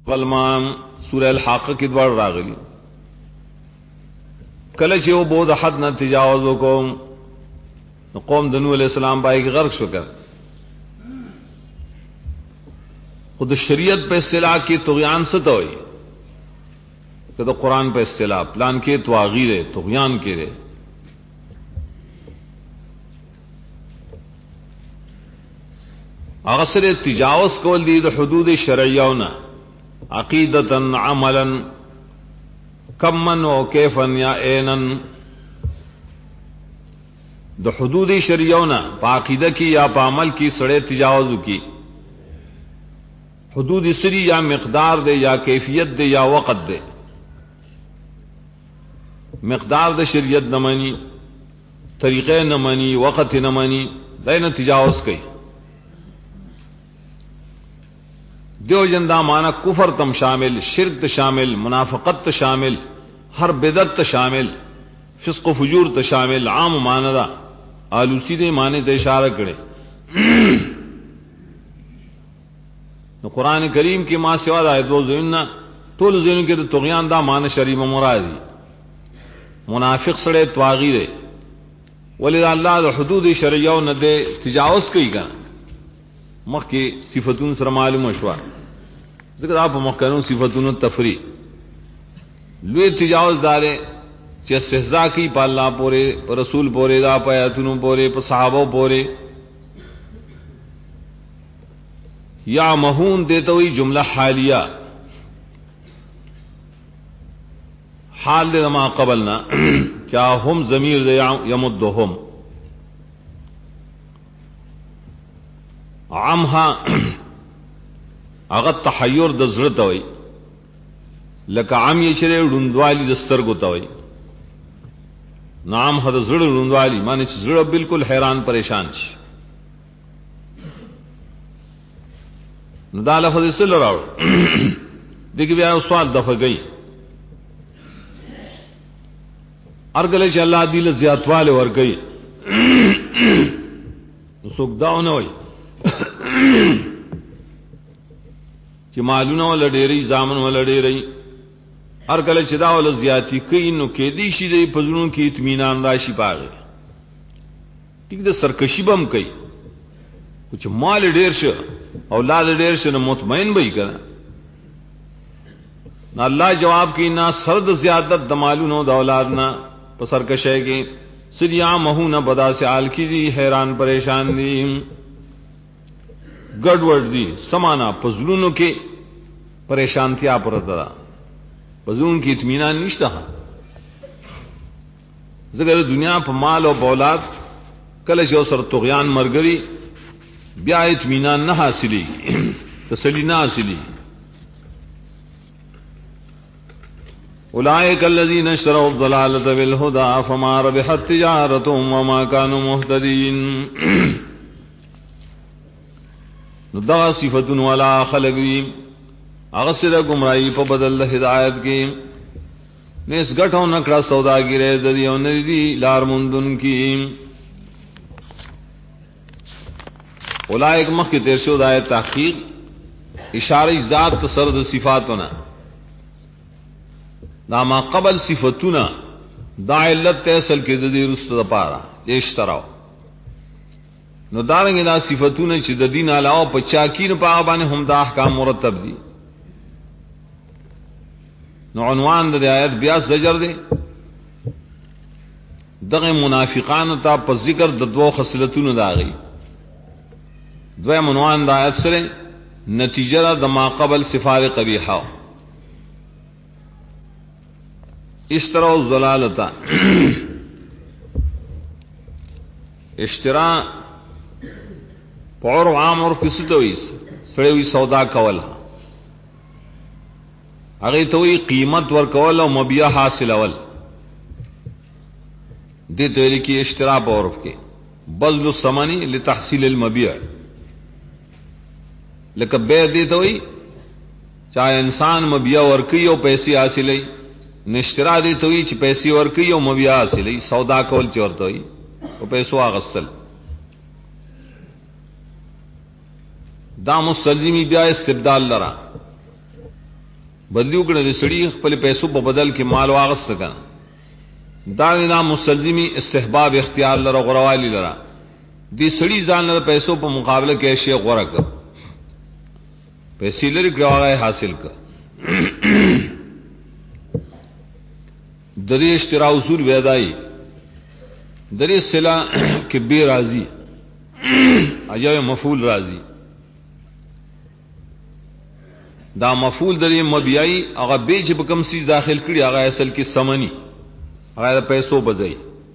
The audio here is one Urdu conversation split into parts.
قلمان سورہ الحاقہ کی دوار راغلی کله چې و بود حد نه تجاوز وکوم قوم د نوح علیہ السلام پای کې غرق شو کړ. خود شریعت په اصطلاح کې طغیان څه ته وایي؟ کله قرآن په اصطلاح پلان کې تواغیر ہے طغیان کې ہے. هغه سره تجاوز کول دي د حدود شرعیونه عقیدتا عملا کمن او کیفن یا اینن د حدود شرعیونه په عقیده کې یا په عمل کې سره تجاوز کی حدود سری یا مقدار دے یا کیفیت دے یا وقت دے. مقدار د شریعت نہ مانی طریقے نہ مانی وقت نہ مانی دین تجاوز کئی دیو جندا مانا کفر تم شامل شرک ت شامل منافقت ت شامل ہر بدعت ت شامل فسق و فجور ت شامل عام ماندا آلوسی دے مانے تے اشارہ کرے. نو قرآن کریم کی ما سوا دا دو زیننا طول زینوں کے طغیان دا مان شریف مرادی منافق سڑے تواغی دے ولی اللہ دا حدود شرعیہ نہ دے تجاوز کئی کا مخ کی صفتون سر معلوم شوا ذکر آپ مخکنون صفتون تفریح لوی تجاوز دارے چی استحضاء کی پا اللہ پورے پا رسول پورے دا پا ایتونوں پورے پا صحابہ پورے یا مہون دیتا ہوئی جملہ حالیہ حال دے ما قبلنا کیا ہم ضمیر دے یمدہم عامها اغت تحیر د زړه ته وي لکه عام یې چې ړوندوالي د سترګو ته وي. نام هر زړه ړوندوالي معنی چې زړه بالکل حیران پریشان شي. نو دا لفظ سره راوړ دغه بیا سوال دفع گئی ارګل چې الله دې له زیاتواله ور گئی څوک داونه وي چې مالونه ول ډېری ځامن ول ډېری هر کله چې دا ول زیاتی کوي نو کې دي شي د پزړو کې اطمینان راشي پاغه ټیک د سرکشي بم کوي چې مال ډېر شه اولاد ډېر شه نو مطمئن وي کنه. نو الله جواب کی نا سرد زیادت د مالونو د اولاد نه په سرکشه کې سریا مہونه بدا سے آل کی دی حیران پریشان دی گڑوڑ دی سمانا پزلونوں کے پریشانتیا پرتا پزلون کی اطمینان نشتا ذکر دنیا پا مال و بولاد کلش او سر طغیان مرگری بیا اطمینان نہ حاصلی تسلی نہ حاصلی. اولئک الذین اشتروا الضلالة بالهدى فما ربحت تجارتهم وما كانوا مهتدین. نو دا صفتون والا خلق دی اغسر گمرائی پا بدل ہدایت کی نیس گٹھو نکڑا سوداگیرے ددی او ندی لار مندن کی. اولائک مخ کی تیر شد آئے تحقیق اشاری ذات سرد صفاتنا دا ما قبل صفتنا دا علت تیسل کی ددی رست دا پارا اشتراو نو دارنګ دا صفاتونه چې د دین علاوه په چاکین په هغه باندې هم دا احکام مرتب دي. نو عنوان د آیت بیا زجر دی دغه منافقانو ته په ذکر د دوه خصلتونو داغي دویم عنوان د آیت سره نتیجه د ما قبل صفات قبیحه اشتراء الضلالتا اشتراء پور عام اور کسټوي سړی وی سودا کول هغه ته وی قیمت ور کول او مبيع حاصل اول دې ته لکه اشتراء په عرف کې بذل الثمن لتحصيل المبيع لکه به دې ته وی چا انسان مبيع ور کوي او پیسې حاصلې نشترا دې ته وی چې پیسې ور کوي او مبيع حاصلې سودا کول چورته وی او پیسو اغسل دا مستلزمی بیا استبدال لرا بدلی وکړه سړي خپل پیسو په بدل کې مال واغست کړه دا نه مسلمي استحباب اختیار لره غروالی لره دې سړي ځان له پیسو په مقابله کې شی غوړه کړ پیسې لري کړه حاصل کړ دری اشترا اصول ویدائی دری صلہ کے بے راضی اجاو مفعول راضی دا مفعول دری مبیائی اگا بے چھ بکم سی داخل کری اگا اصل کی سمنی اگا پیسو بزائی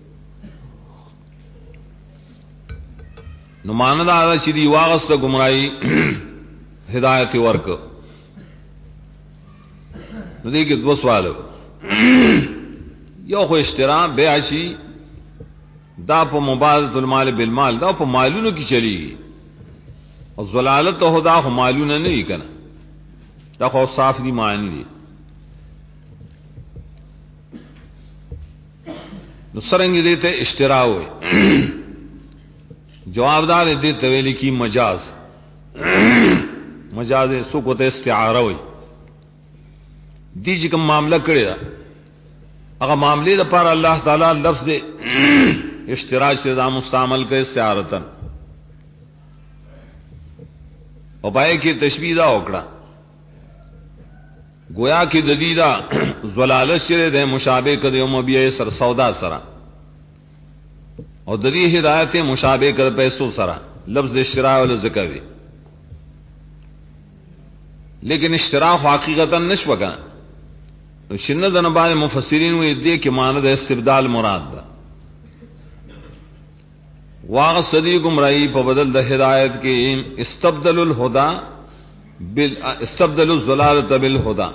نماند آدھا چی دی واغست گمرائی ہدایت ورک نو دیکھ دو سوالو یو خو اشترا بیع شي دا په مبادله المال بالمال دا په مالونو کې چلی او ضلالت هو دا خو مالونه نه کنا دا خو صاف دي معنی دي نو سرنګ دې ته اشترا وي جوابدار دې ته ویل کی مجاز مجاز سو کو ته استعاره وي دي چې کوم معاملہ کړی اگر معاملے پر اللہ تعالی لفظ اشتراک سے دا مستعمل کے استعارتن اور بائے کی تشبیہ دا اوکڑا گویا کی ددیدہ ضلالت شرے دے مشابہ کدے مبیع سر سودا سرا اور ددی ہدایت مشابہ کد پیسو سرا لفظ اشتراک والا ذکر دے لیکن اشتراک حقیقتا نشو کنا شنه د نبال مفسرین وی دې کې معنی د استبدال مراد ده واغ صدی گمراهی په بدل د هدایت کې استبدل الضلاله بالهدى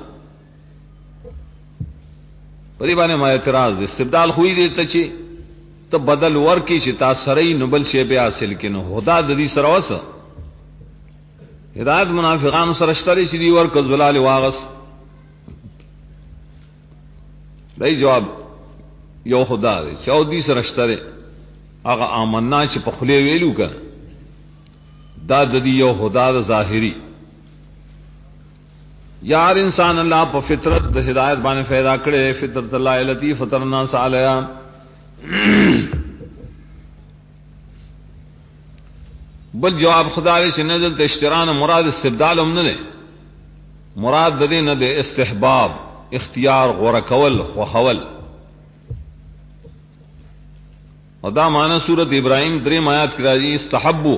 پدې باندې ما اعتراض ده استبدال خوې دې ته چې ته بدل ورکی چې تا سره نبل شی به حاصل کینو هدا د دې سره وسه هدایت منافقان سره شتري چې دی ورک ضلال واغس دای جواب یو خدا دی چودی سره شتره هغه آمنا چې په خله ویلو کړه دا د دې یو خدا د ظاهری یار انسان الله په فطرت د هدایت باندې پیدا کړي فطرت الله التی فطرنا صالحا بل جواب خدا دې چې نزل ته اشتران مراد استبدال هم نه مراد د دې نه د استحباب اختیار غور کول خوخول اور دا معنی سورت ابراہیم دریم آیات کی راضی استحبو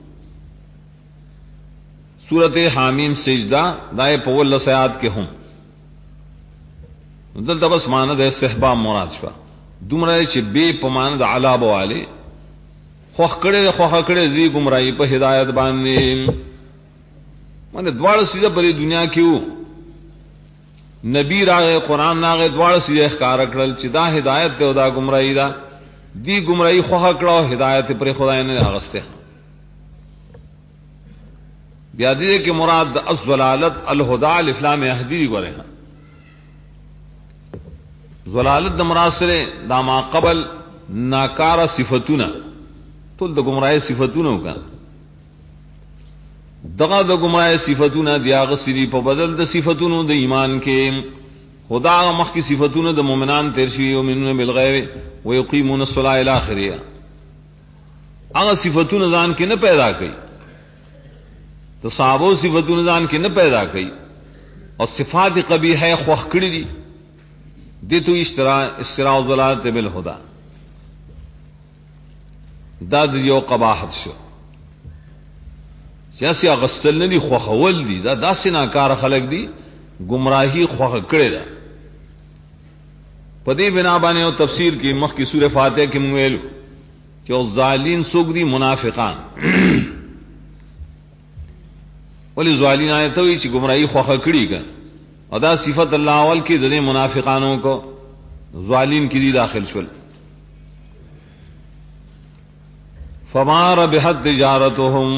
سورت حامیم سجدہ دائے پول سیاد کے ہم دل تبس معنی دا استحباب مراد شفا دمرائے چھ بے پماند علاب والے خوخ کڑے دی گمرائی پہ ہدایت باندے مانے دوار سیدہ پری دنیا کیوں نبی راغه قران ناغه دوار سیده اخکار کړل چې دا هدایت ته دا گمراهی دا دی گمراهی خوخه کړه هدایت پر خدای نه اغسته بیا دې کې مراد الضلالت الهدى الافلام يهدي غره ضلالت د مراد سره دا ما قبل ناکار صفاتونه ټول د گمراهی صفاتونه وکړه دغه د گمراهی صفاتونه دی هغه سری په بدل د صفاتونو د ایمان کې خدا مخ کی صفاتونه د مؤمنان تیر شي او منون بالغیب و یقیمون الصلاة الی اخره هغه صفاتونه ځان کې نه پیدا کړي تو صحابو صفاتونه ځان کې نه پیدا کړي او صفات قبیحه خوخ کړي دي دي تو استراء ضلالت بالهدى دا د یو قباحت شو سیاسی اغسطل ندی خوخول دی دا داسی ناکار خلق دی گمراہی خوخ کڑے دا پدی بنا بانے و تفسیر کی مخ کی سور فاتح کی مویلو کہ ظالین سوک دی منافقان ولی ظالین آیتا ہوئی چی گمراہی خوخ کڑی کن ادا صفت اللہ اول کی دنے منافقانوں کو ظالین کی دی داخل شل فما ربحت تجارتهم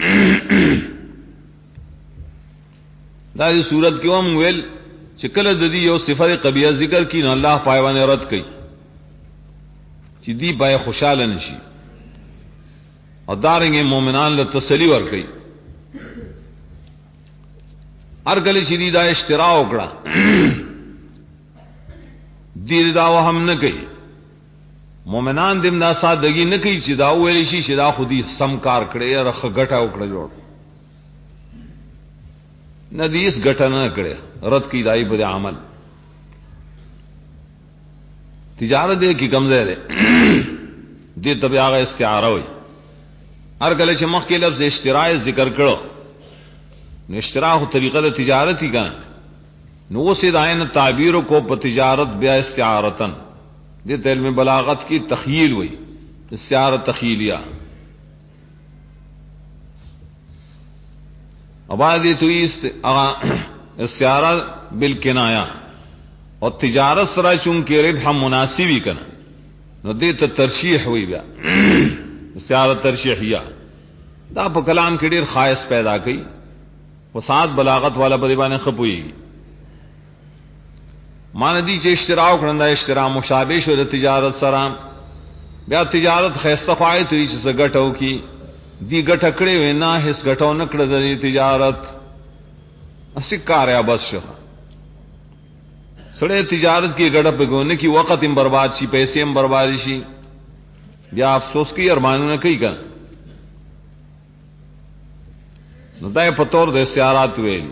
دا دی صورت کیوں ہم ویل چکل ددی یو صفت قبیہ ذکر کی نہ اللہ پائیوان رد کئی چی دی پائے خوشحال نشی اور دارنگے مومنان لتسلی ور کئی هر کله چې دا اشترا وکړه دې دا وهم نه کوي مؤمنان دې دا سادهګي نه کوي چې دا ویل شي چې دا خودي سم کار کړي یا رخ غټه وکړه جوړ نه دې اس غټه نه کړي رد کی دای په عمل تجارت دې کی کمزور ہے دې تبع هغه استعاره وي هر کله چې مخکې لفظ اشتراء ذکر کړو نو اشتراء خو طریقه د تجارت ہی کا نو سے دائن تعبیر کو په تجارت بیا استعارتن دې علم بلاغت کی تخیل ہوئی استعارہ تخیلیہ ابادی تو استعارہ بالکنایہ اور تجارت سرا چونکہ ربح مناسب ہی کنا نو دې ته ترشیح ہوئی بیا استعارہ ترشیحیہ دا په کلام کې ډیر خاص پیدا کړي وسعت بلاغت والا په باندې خپوي مان دي چې اشتراء کړنده اشتراء مشابه شو د تجارت سره بیا تجارت خیسته فائد وي چې ګټو کی دی ګټه کړې وینا هیڅ ګټو نه کړې د تجارت اسی کاریا بس شو سړی تجارت کی ګټه په ګونه کی وخت هم برباد شي پیسې هم برباد شي بیا افسوس کی ارمانونه کوي کنه نو دای په تور د استعارات ویل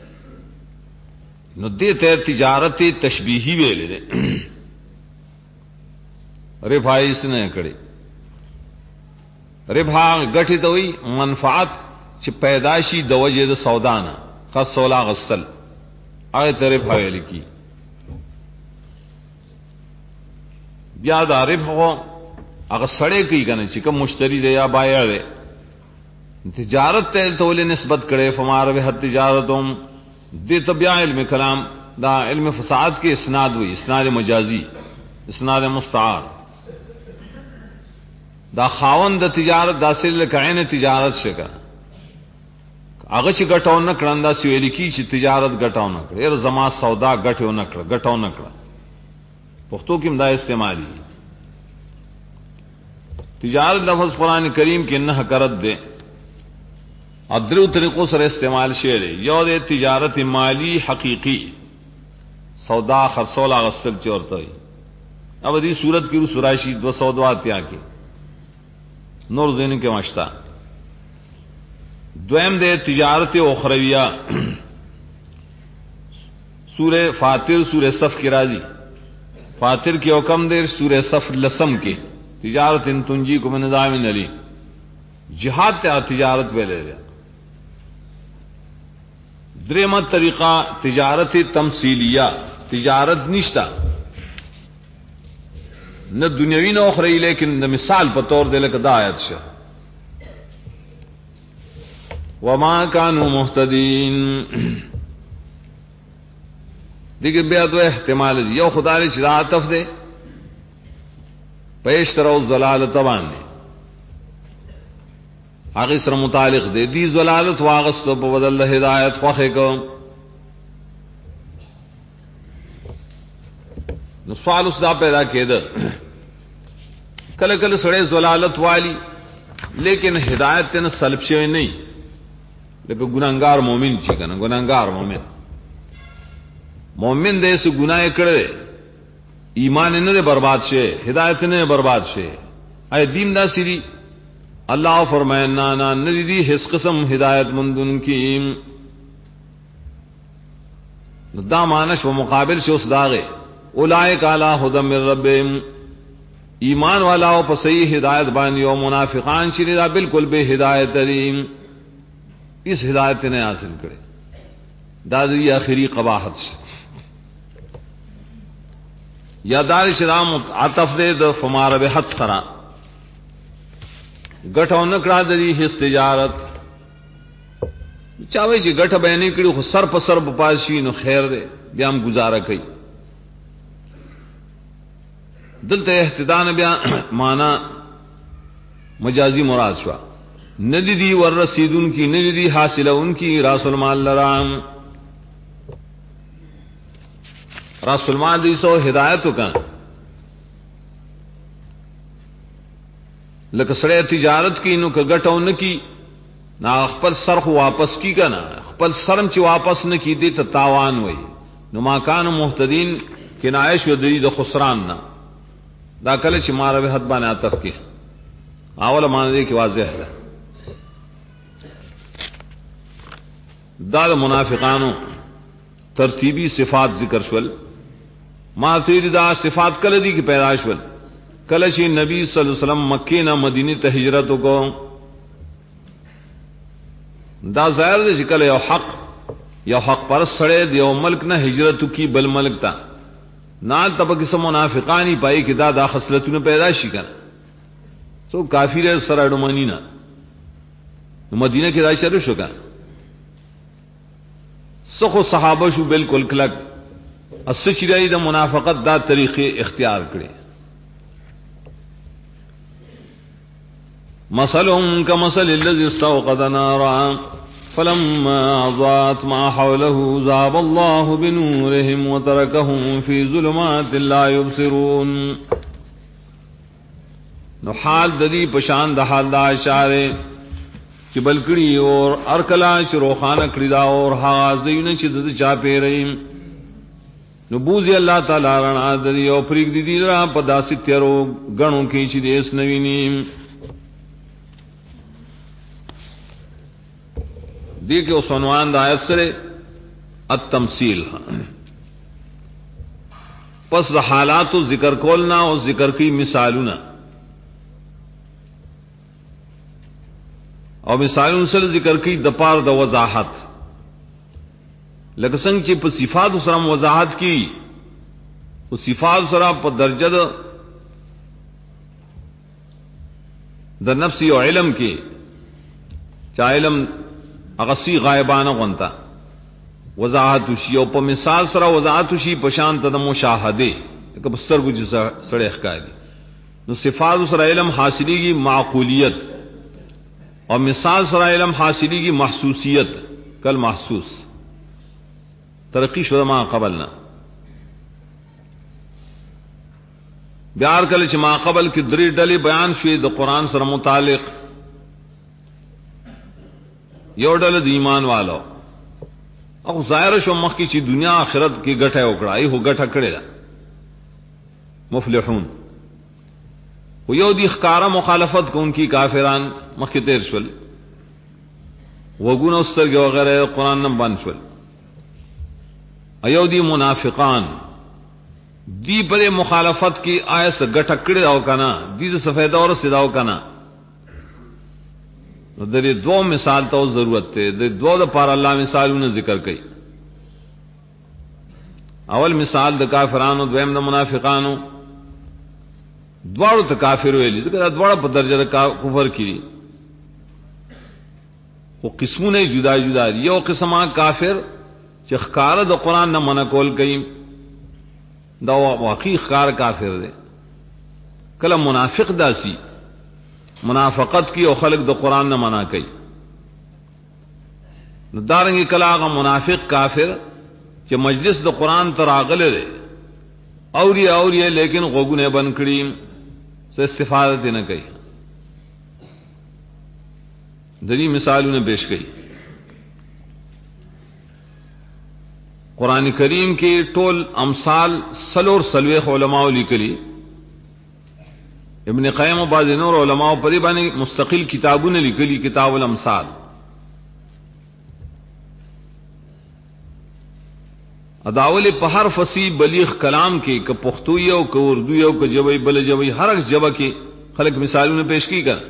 نو دې ته تجارت تشبیہی ویل دي ربحایس نه کړي ربح غټي ته وي منفعت چې پیداشي د وجه د سودا نه خاصولا غسل هغه ته ربح ویل کی بیا دا ربح هغه سړی کوي کنه چې کوم مشتری دی یا بایع دی تجارت ته تول نسبت کړي فمار به تجارتهم دې تبع علم کلام دا علم فساد کې اسناد وي اسناد مجازي اسناد مستعار دا خاوند د تجارت داسل کعین تجارت شګه هغه چې ګټاو نه کړندا سویل کی چې تجارت ګټاو نه کړ هر زما سودا ګټاو نه کړ ګټاو نه کړ پښتو کې مدا استعمالي تجارت لفظ قرآن کریم کې نه کرت دے ادرو طریقوں سره استعمال شعر یو د تجارت مالی حقیقی سودا خرصولا غسل چورته وي اب دې صورت کې سوراشی 202 اتیا کې نور زین کې مشتا دویم د تجارت اخرویہ سورہ فاطر سورہ صف کی راضی فاطر کی حکم دے سورہ صف لسم کے تجارت ان تنجی کو من نظام علی جہاد تے تجارت پہ لے لیا درمت طریقہ تجارت تمثیلیہ تجارت نشتا نہ دنیاوی نہ اخروی لیکن نہ مثال په طور دے لک دا آیت شه وما كانوا مهتدين دیگه بیا دو احتمال دی یو خدا له چې عاطف دے پیشترو ضلالت باندې هغه سره متعلق دی دی ضلالت واغست په بدل هدایت خوخه کو نو سوال اس دا پیدا کېده کله کله سړی ضلالت والی لیکن ہدایت ته سلب شوی نه لکه ګناګار مؤمن چې کنه ګناګار مؤمن دې سو ګناه کړي ایمان نه برباد شه ہدایت نه برباد شه اے دین دا سری اللہ فرمائنا نا ندی ہس قسم ہدایت مندن کی دا مانش و مقابل سے اس داغے اولئک علی ھدی من ربہم ایمان والا او په صحیح ہدایت باندې او منافقان چې دا بالکل به ہدایت دین اس ہدایت نے حاصل کرے دا دی آخری قباحت یا دار شرام عطف دے د فمار بحت سرا گٹھو نکڑا دی ہس تجارت چاوي چې گٹھ به نه کړي خو سر په سر پاسي نو خیر دے بیا هم گزاره کوي دلته احتدان بیا معنا مجازی مراد شوا ندی دی ور رسیدون کی ندی دی حاصل ان کی راس المال لرام راس المال دی سو ہدایت کا لکه سړی تجارت کی نو کګټو نه کی نا خپل سرخ واپس کی کنا خپل سرم چې واپس نه کی دي ته تاوان وای نو ما کان محتدین کنایه شو د خسران نه دا کله چې مار به حد باندې عطف کې اول معنی کې واضح ده دا د منافقانو ترتیبی صفات ذکر شول ما تیر دا صفات کله دي کې پیدا شول کله چې نبی صلی الله علیه وسلم مکه نه مدینه ته هجرت وکړ دا ظاهر دی چې کله یو حق پر سره دی یو ملک نه هجرت کی بل ملک ته نال تب کیسه منافقانی پای کې دا خصلتونه پیدا شي کنه سو کافر سره ډمانی نه مدینه کې راځي شروع شو کنه سخو صحابه شو بالکل کلک اس چې د منافقت دا طریقې اختیار کړي مثلهم كمثل الذي استوقد نارا فلما أضاءت ما حوله ذهب الله بنورهم وتركهم في ظلمات لا يبصرون نو حال ددی پشان د حال دا اشاره چې بلکړي اور ارکلا چې روخانه کړی دا اور حاضرین چې د چا پیرې نو بوزي الله تعالی رڼا د یو پریګ دي را په داسې تیرو غنو کې چې دیس نویني دی کہ اس عنوان دا آیت سرے التمثیل پس دا حالات ذکر کولنا اور ذکر کی مثالنا اور مثالون سر ذکر کی دپار دا وضاحت لکسنگ چی پا صفات سرم وضاحت کی وہ صفات سرم پا درجد دا نفسی و علم کی چا علم اغسی غائبانه غونتا وضاحت شي او په مثال سره وضاحت شي په شان ته د مشاهده که بسترګو چې سره ښکاري نو صفات سره علم حاصلېږي معقولیت او مثال سره علم حاصلېږي محسوسیت کل محسوس ترقی شو ما قبلنا بیار کله چې ما قبل کې درې ډلې بیان شوې د قران سره متعلق یو ډله د ایمان والو او ظاهر شو مخ کی چې دنیا آخرت کې ګټه وکړه ای هو ګټه کړې ده مفلحون و یو دی ښکارا مخالفت کوونکی کافران مخ کې تیر شول وګونو سترګې وغیرہ قران نه باندې شول ایو دی منافقان دی پر مخالفت کی آیس ګټه کړې او کنه دی څه فائدہ اور سیداو کنه نو د دې دوه مثال ته ضرورت ته د دوه لپاره الله مثالونه ذکر کړي اول مثال د کافرانو دویم د منافقانو دواړو ته کافر ویلي ځکه دواړه په درجه د کفر کې او قسمونه جدا جدا یو قسمه کافر چې ښکار د قران نه منع کول کوي دا واقعي ښکار کافر دی کله منافق داسي منافقت کی او خلق د قران نه منع کوي نو دارنګ کله هغه منافق کافر چې مجلس د قران تر اغله دی اوري لیکن غوګونه بند کړي څه استفاده نه کوي دغه مثالونه پیش کړي قران کریم کې ټول امثال سلوخ علماء لیکلي ابن قیم و بعض نور علماء پر باندې مستقل کتابونه لیکلي کتاب الامثال اداول په هر فصیح بلیغ کلام کې ک پښتو یو ک اردو یو ک جوی بل جوی هر جبه کې خلق مثالونه پیش کی کړه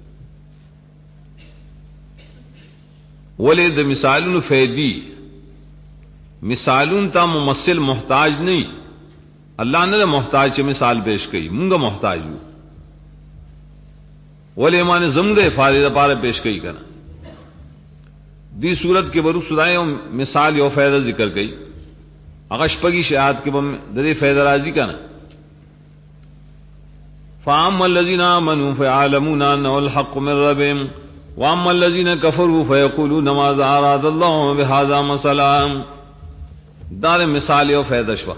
ولې د مثالونو فیدی مثالون ته ممثل محتاج نه الله نه محتاج چې مثال پیش کړي مونږه محتاج یو ولې ایمان زموږه افاده لپاره پیش کړي کنه دی صورت کې ورو سدايو مثال یو فائدہ ذکر کړي هغه شپږی شهادت کې به د دې فائدہ راځي کنه فاما الذين امنوا فيعلمون انه الحق من ربهم واما الذين كفروا فيقولون ماذا اراد الله بهذا مثلا دار مثال یو فائدہ شوا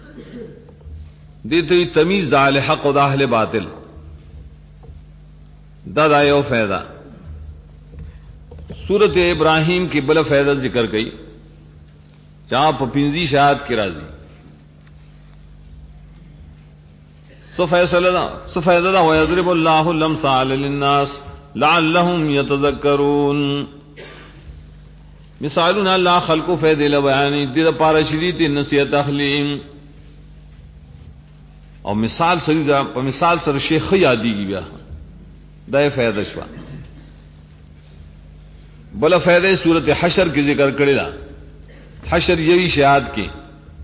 دیتے تمیز دا اہل حق و دا اہل باطل دا یو فائدہ सूरत इब्राहिम की बल फैदल जिक्र कई जहां पिंजी शायद की राजी सफैदा वयद्रिबुल्लाहु लम्साल लिन्नास लअल्लहुम यतज़क्करून मिसालुन अल्लाह खल्कु फैदिल बयानी दिद पारशरीत नसीहत अखलीम और मिसाल सरीजा पर मिसाल सर शेख यादी की ब्या दय फैदशवा बल फैदे सूरत हशर की जिक्र करेला हशर यही शहाद की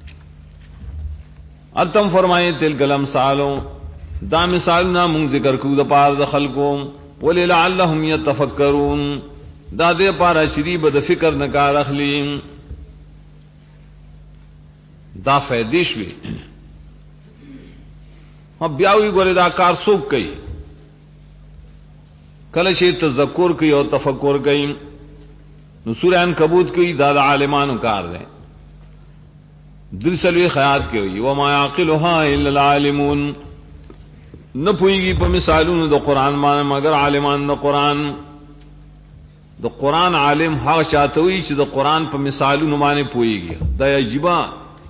अतम फरमाए तिल कलम सालों दा मिसाल ना मुंग जिक्र कूद पार दखल को बोले लअल्लहुम यतफक्करून दा दे पारा शरीब द फिक्र नकार अखलीम दा फैदिश भी हम ब्यावी गोरे दा कार सूख गई कल शे तज़क्कुर की और तफक्कुर गई सूरह अनकबूत की दादा आलिमान कार दें दिलसलवी खयात के हुई वमा याक़िलुहा इल्ला आलिमून न पुईगी पर मिसालून द कुरान मान मगर आलिमान द कुरान आलिम हा चाहते हुई द कुरान पर मिसालून माने पुईगी दया जिबा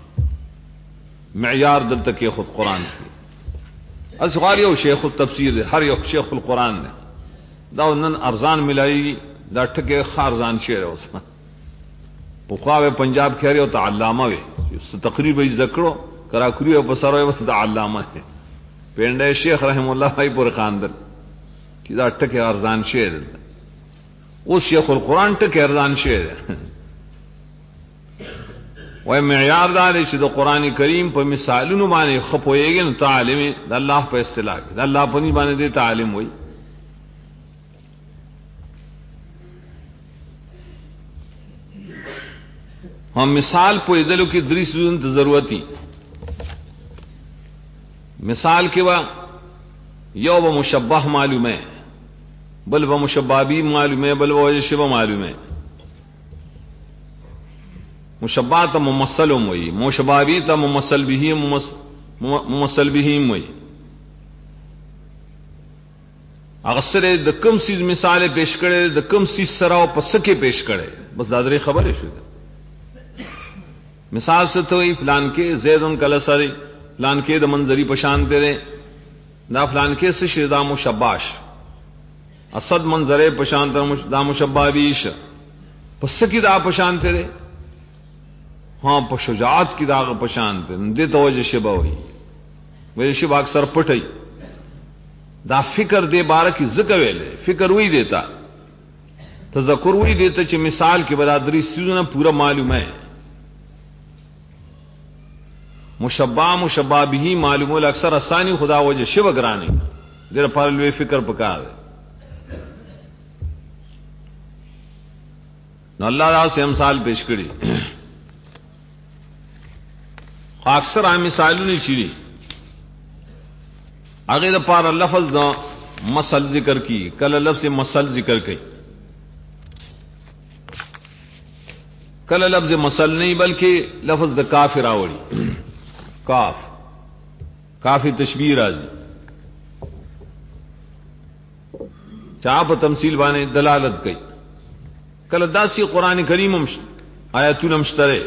मेयार दल तक खुद कुरान की असगार यो शेख तफसीर हर यो शेख कुरान ने दा नन अरजान मिलाई दा ठके खारजान शेर है उसमें पुखावे पंजाब कह रहे हो तो अल्लामा वे तकरीब जकड़ो कराकुरी और पसरो बस तो अल्लामा है पेंडे शेख रहमुल्लाह भाई पुर खानदर कि दा ठके अरजान शेर वो शेख कुरान ठके अरजान शेर है वह मेयारदार इस कुरान करीम पर मिसालुन माने खपोएगे न तालिम अल्लाह पर इस्तिलाह अल्लाह पर नहीं माने दे तालिम हुई हम मिसाल को इदल की दृश्य जरूरती मिसाल के वा यो व मुशब्बह मालूम है बल व मुशब्बाबी मालूम है बल व शिव मालूम है मुशब्बा तो मुमस्सल हुई मुशब्बाबी तो मुमस्सल भी हुई अक्सर द कम चीज मिसाल पेश करे द कम चीज सराव पसके पेश करे बस दादरे खबर है शुद्ध मिसाल से तो फलान के जैदन कलसरी फलान के द मंजरी पशान तेरे ना फलान के से शिदा मुशब्बाश असद मंजरे पशान दा मुशब्बाबीश पसकी दा पशान तेरे हाँ पशुजात की दाग पशान तेरे दे तो वजह शिबा हुई वजह शिबा अक्सर पटई दा फिक्र दे बार की जिक्र वेले फिक्र हुई देता तज़क्कुर हुई देता च मिसाल की बरादरी सीजन पूरा मालूम है मुशब्बा मुशब्बा भी मालूम अक्सर आसानी खुदा वजह शिव ग्रानी देर पर फिक्र पकार अल्लाह से हम साल पेश करी अक्सर आ मिसाल नहीं छिड़ी आगे द पार लफज मसल जिक्र की कल लफ्ज से मसल जिक्र की कल लफ्ज मसल नहीं बल्कि लफ्ज द काफिर आवड़ी काफ काफी तशबीह राजी चाप तमसील बाने दलालत गई कल दासी कुरान करीम आयतुन मुश्तरे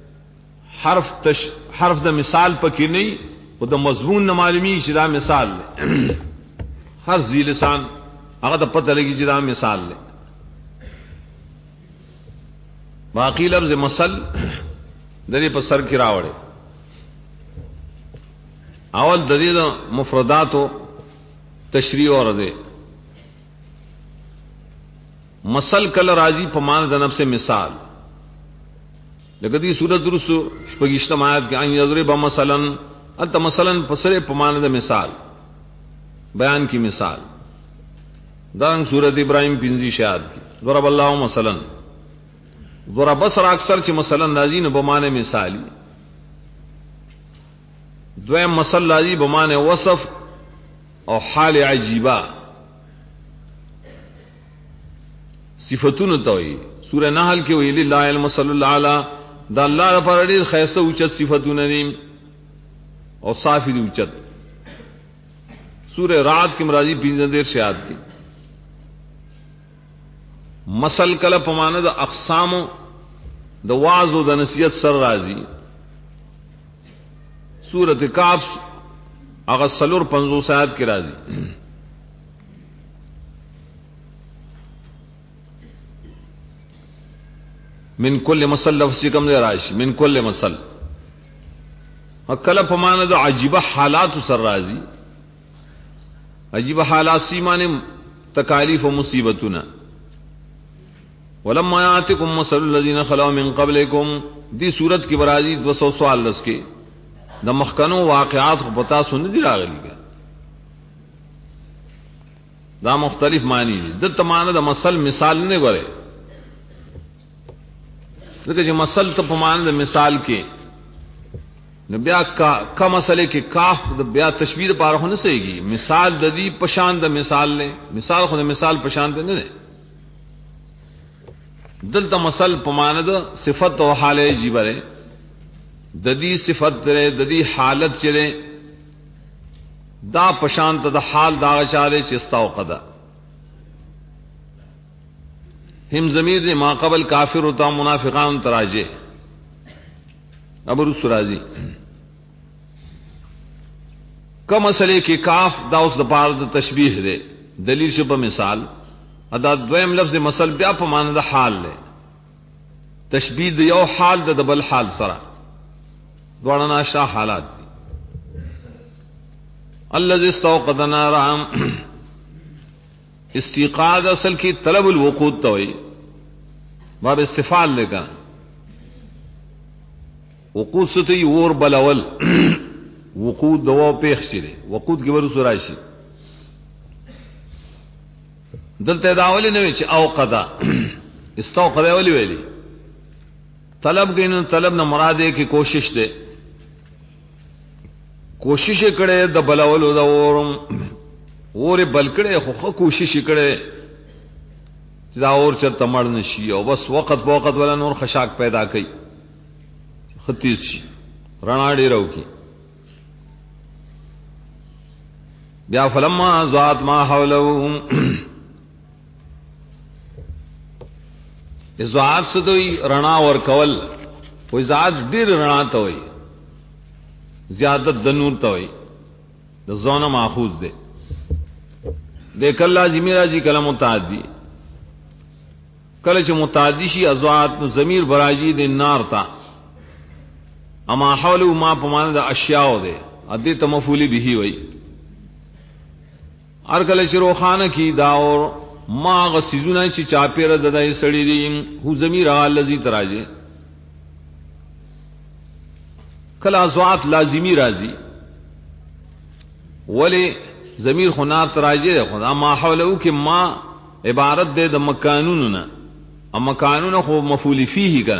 हर्फ द मिसाल पकी नहीं वो द मजमून न मालूमी शिदा मिसाल ले हर जी लिसान अगर तो पता लगी शिदा मिसाल ले बाकी लफ्ज मसल दरी पर सर की रावड़े अवल दरीद मुफरदात हो तशरी और दे मसल कल राजी पमान दनब से मिसाल लगती सूरत दुरुस्त पगिश्तम आयत के अजरे बमसलन अत मसलन पसरे पमान द मिसाल बयान की मिसाल दांग सूरत इब्राहिम पिंजी शायद की ज़रब अल्लाह मसलन ज़रा बसर अक्सर च मसलन राजी न बमाने मिसाली द्वैम मसल राजी बमाने वसफ और हाल अजीबा सिफतुन तोई सूरह नहल के वही लिल्लाहिल मसलुल आला दा अल्लाह पर अड़ीर खैस्त उचत सिफतुन नीम और साफिद उचत सूरह रात की मराजी पिंजदेर से याद की مسل کله په معنا د اقسام د واعظ او د نصیحت سر راځي. سورۃ کاف هغه 450 آیات کې راځي. من کل مسل لفظ کم دے راشي من کل مسل کله په معنا د عجیب حالات سر راځي. عجیب حالات سی معنی تکالیف و مصیبتنا. ولما یاتکم مثل الذین خلو من قبلکم دی صورت کی برازی 244 کے د مخکنو واقعات کو پتا سن دی راغلی کا دا مختلف معنی دي. د تمانه د مثل مثال نه غره دغه چې مثل ته په معنا د مثال کې نو بیا کا مسئلے کې کاف د بیا تشبیه لپاره نه سيږي. مثال د دې پشان د مثال له مثال خو د مثال پشان نه نه دلته مثل په معنا د صفت او حال جیبره د دې صفت لري د دې حالت چره دا پشان ته د حال دا چاره چې استوقدا هم ضمیر نے ما قبل کافر ہوتا منافقان تراجے ابر سرازی کم مسئلے کی کاف دا اس دپار دا تشبیح دے دلیل شبہ مثال ادا دویم لفظ مثل بیا په معنی دا حال لے تشبیح دا یو حال دا دبل حال سرا دوڑا ناشا حالات دی. الذی استوقد نارا استیقاظ اصل کی طلب الوقود توئی باب استفعال لے کر وقود ستی اور بلول وقود دوا پیخ شیرے وقود کی برو سرائشی دلتے داولی نوی چی اوقدا استوقدا ولی ویلی طلب گئی نو طلب نہ مرادے کی کوشش دے کوشش کڑے د بلولو دا اور بلکڑے خو کوشش کڑے دا اور چرته مړ نشي او بس وقت په وخت ولا نور خشاک پیدا کړي خطیز شي رڼا ډیرو کی بیا فلما ذات ما حولهم ذات سدوی رڼا ور کول وې ذات ډیر رڼا ته وي زیادت د نور ته وي د زونه ماخوذ ده دیکھ اللہ جمی راجی کلم متعدی کله چې متعدی شي ازوات ضمیر براجی د نار تا اما حوله ما په معنا د اشیاء ده ادي ته مفعول به وي ار کله چې روخانه کی دا اور ما غسیزونه چې چاپیره ددای سړی دي هو ضمیر الذی تراجه کله ازوات لازمی راځي ولی ضمیر خنار تراجه ده خدا ما حوله کې ما عبارت ده د مکانونو نه اما قانون خو مفعول فيه کا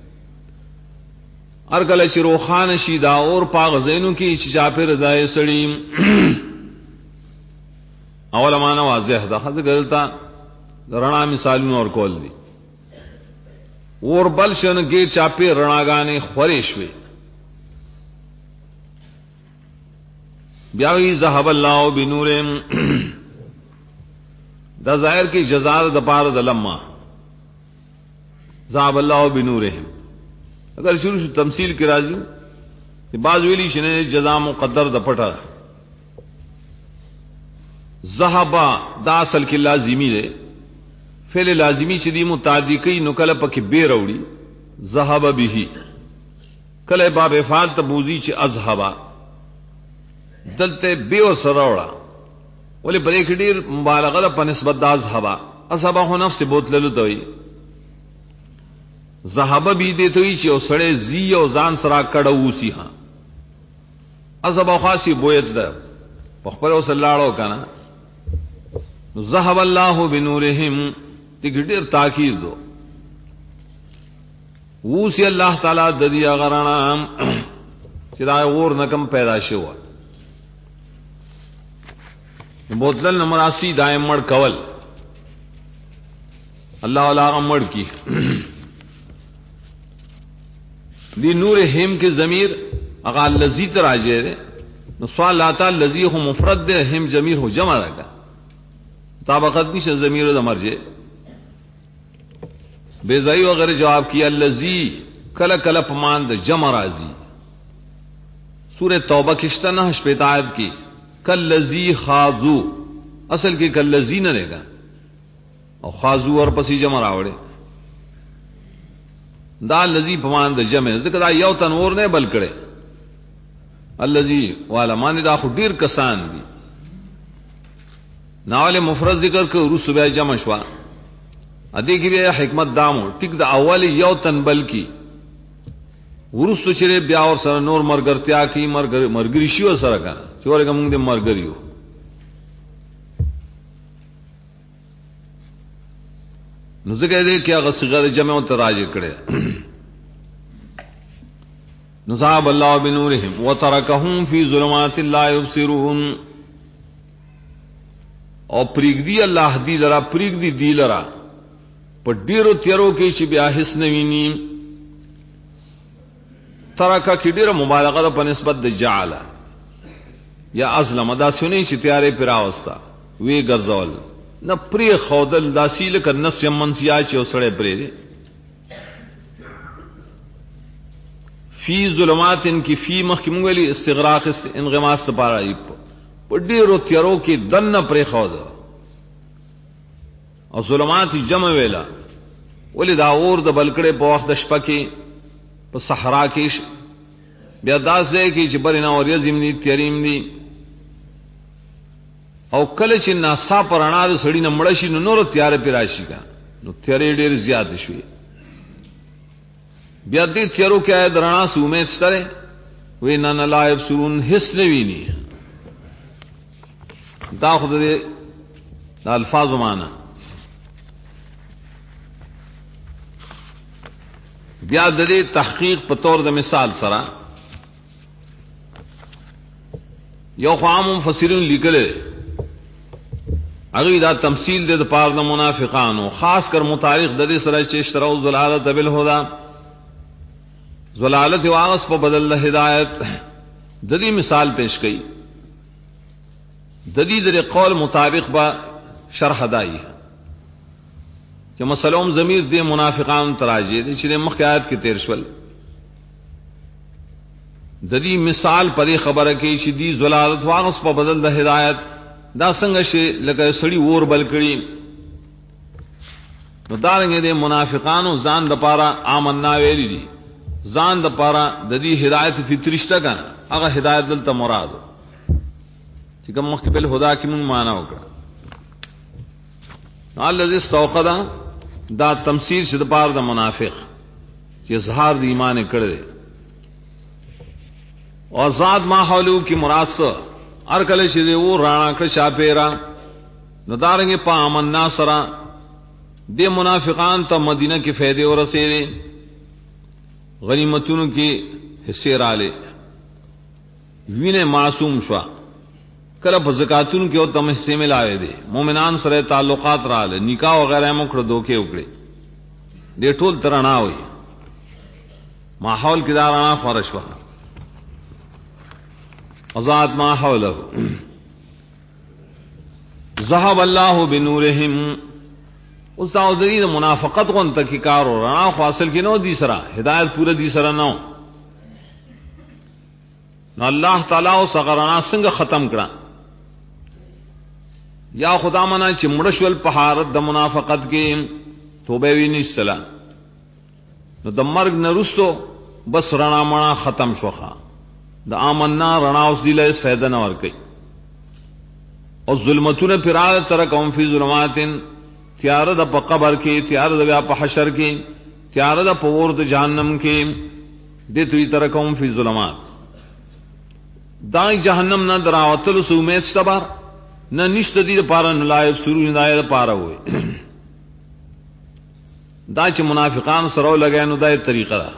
ارګل چې روخان شي دا اور پاغ زینو کې چې چاپیر دای سړی اول معنا واضح ده خځه غلطه رڼا مثالونه اور کول دي اور بل شن کې چاپیر رڼاګانې خورې شوي بیا وی ذهب الله بنورهم دا ظاهر کې جزاء د پاره د لمما ذهب الله بنورهم اگر شروع شو تمثيل کی راځي کہ بعض ویلی شنه جزاء مقدر د پټه ذهب دا اصل کې لازمی ده فعل لازمی چې دی متعدی کوي نو کله پکې به وروړي ذهب به کله باب افعال تبوزی چې اذهب دلته به او سره ولی بریک ډیر مبالغه په نسبت د اذهب اذهب هو نفس بوتللو دوی ذهب بی دې ته چې او سړی زی او ځان سره کړه وسی ها اذهب خاصی بویت ده په خپل وسلاړو کنه ذهب الله بنورهم دې ډیر تاکید دو وسی الله تعالی د دې غرانا چې دا اور نکم پیدا شو بوتل نمبر 80 دائم مړ کول الله والا مړ کی دی نور هم کے ضمیر اغا الذی تراجے نو سوال لاتا الذی ہو مفرد دے هم ضمیر ہو جمع رکھا طابقت نشه ضمیر د مرجع بیزائی وغیرہ جواب کیا الذی کل کل پمان د جمع راضی سورہ توبہ کشتہ نہ شپیتا آیت کی کالذی خاضو اصل کی کالذی نہ رہے گا اور خاضو اور پسی جمع راوڑے دا الذی پمان د جمع ذکر دا یو تنور نے بل کرے الذی والا مانی دا خو ډیر کسان دی ناول مفرد ذکر کو رسو بیا جمع شوا ادی کی بیا حکمت دامو ٹک دا اول یو تن بل کی ورستو چرے بیا اور سره نور مرګرتیا کی مرګری شو سره کا چورے کوم دې مرګریو نو څنګه دې کیا غصغه جمع او تراج کړي نصاب الله بنورهم وترکهم فی ظلمات لا یبصرون او پریګ دی الله دی لرا پریګ دی لرا په ډیرو تیرو کې چې بیا هیڅ نویني ترکا کی ډیره مبالغه په نسبت د جعل یا ازلم دا سنی چې تیارې پیراوستا وی ګرځول نه پری خودل داسیل ک نس منسیا چې وسړې پرې فی ظلمات کی فی محکم ویلی استغراق انغماس سپارا په ډیرو تیرو کې دنه پرې خود او ظلمات جمع ویلا ولی دا اور د بلکړې په وخت د شپه کې په صحرا کې بیا داسې کې چې برنا اور یزم ني تیریم دي او کله چې ناسا پرانا د سړی نه مړ شي نو نور تیار پیراشي کا نو تیارې ډېر زیات شوي بیا دې تیارو کې آیا درنا سو امید ستره وې نه لا يبصرون حس نه ویني دا خود دې الفاظ معنا بیا د دې تحقیق په تور د مثال سره یو قوم مفسرین لیکل هغه دا تمثيل د پاره د منافقانو خاص کر متعلق د دې سره چې اشتراو ضلالت بالهدى ضلالت واغس په بدل له هدایت د دې مثال پیش کړي د دې د قول مطابق با شرح دای چې مسلوم ضمیر دې منافقان تراجه دي چې مخکات کې تیر شول د دې مثال پرې خبره کې چې دې ضلالت واغس په بدل د هدایت دا څنګه شي لکه سړی ور بل کړي نو دا رنګ دې منافقانو ځان د پاره آمنا ویلي دي ځان د پاره د دې هدایت فطرشته کنه هغه هدایت دلته مراد چې کوم مخکې په خدا کې مونږ معنا وکړه الذي استوقد دا تمثيل شد پاره د منافق چې اظهار د ایمان کړي او ذات ما حولو کی مراد ار کله چې و رانا کړ شاپیرا نو دارنګ په امن ناصرا د منافقان ته مدینه کې فائدې ورسېږي غنیمتونو کې حصے رااله وینه معصوم شو کله په زکاتونو کې او تم حصے ملاوي دي مؤمنان سره تعلقات رااله نکاح وغیرہ مکړه دوکې وکړي دې ټول ترنا وي ماحول کې دارانا خورش وه ازاد ما حوله ذهب الله بنورهم او سعودی منافقت غون تک کار اور رڼا حاصل کینو دی سرا ہدایت پورا دی سرا نو الله تعالی او صغرنا څنګه ختم کړه یا خدا منا چې مړشول په حالت د منافقت کې توبه وی نشلا نو د مرګ نرستو بس رڼا مړه ختم شوخه د آمنا رڼا اوس دی له فائدہ نه ور کوي او ظلمتونه پرال تر قوم فی ظلماتن تیار د په قبر کې تیار د په حشر کې تیار د په ور د جهنم کې د توي تر قوم فی ظلمات دای جهنم نه دراوتل سو امید صبر نه نشته دي لپاره نه لایب سرور نه لپاره وي دا چې منافقان سره لګای نو دای طریقه ده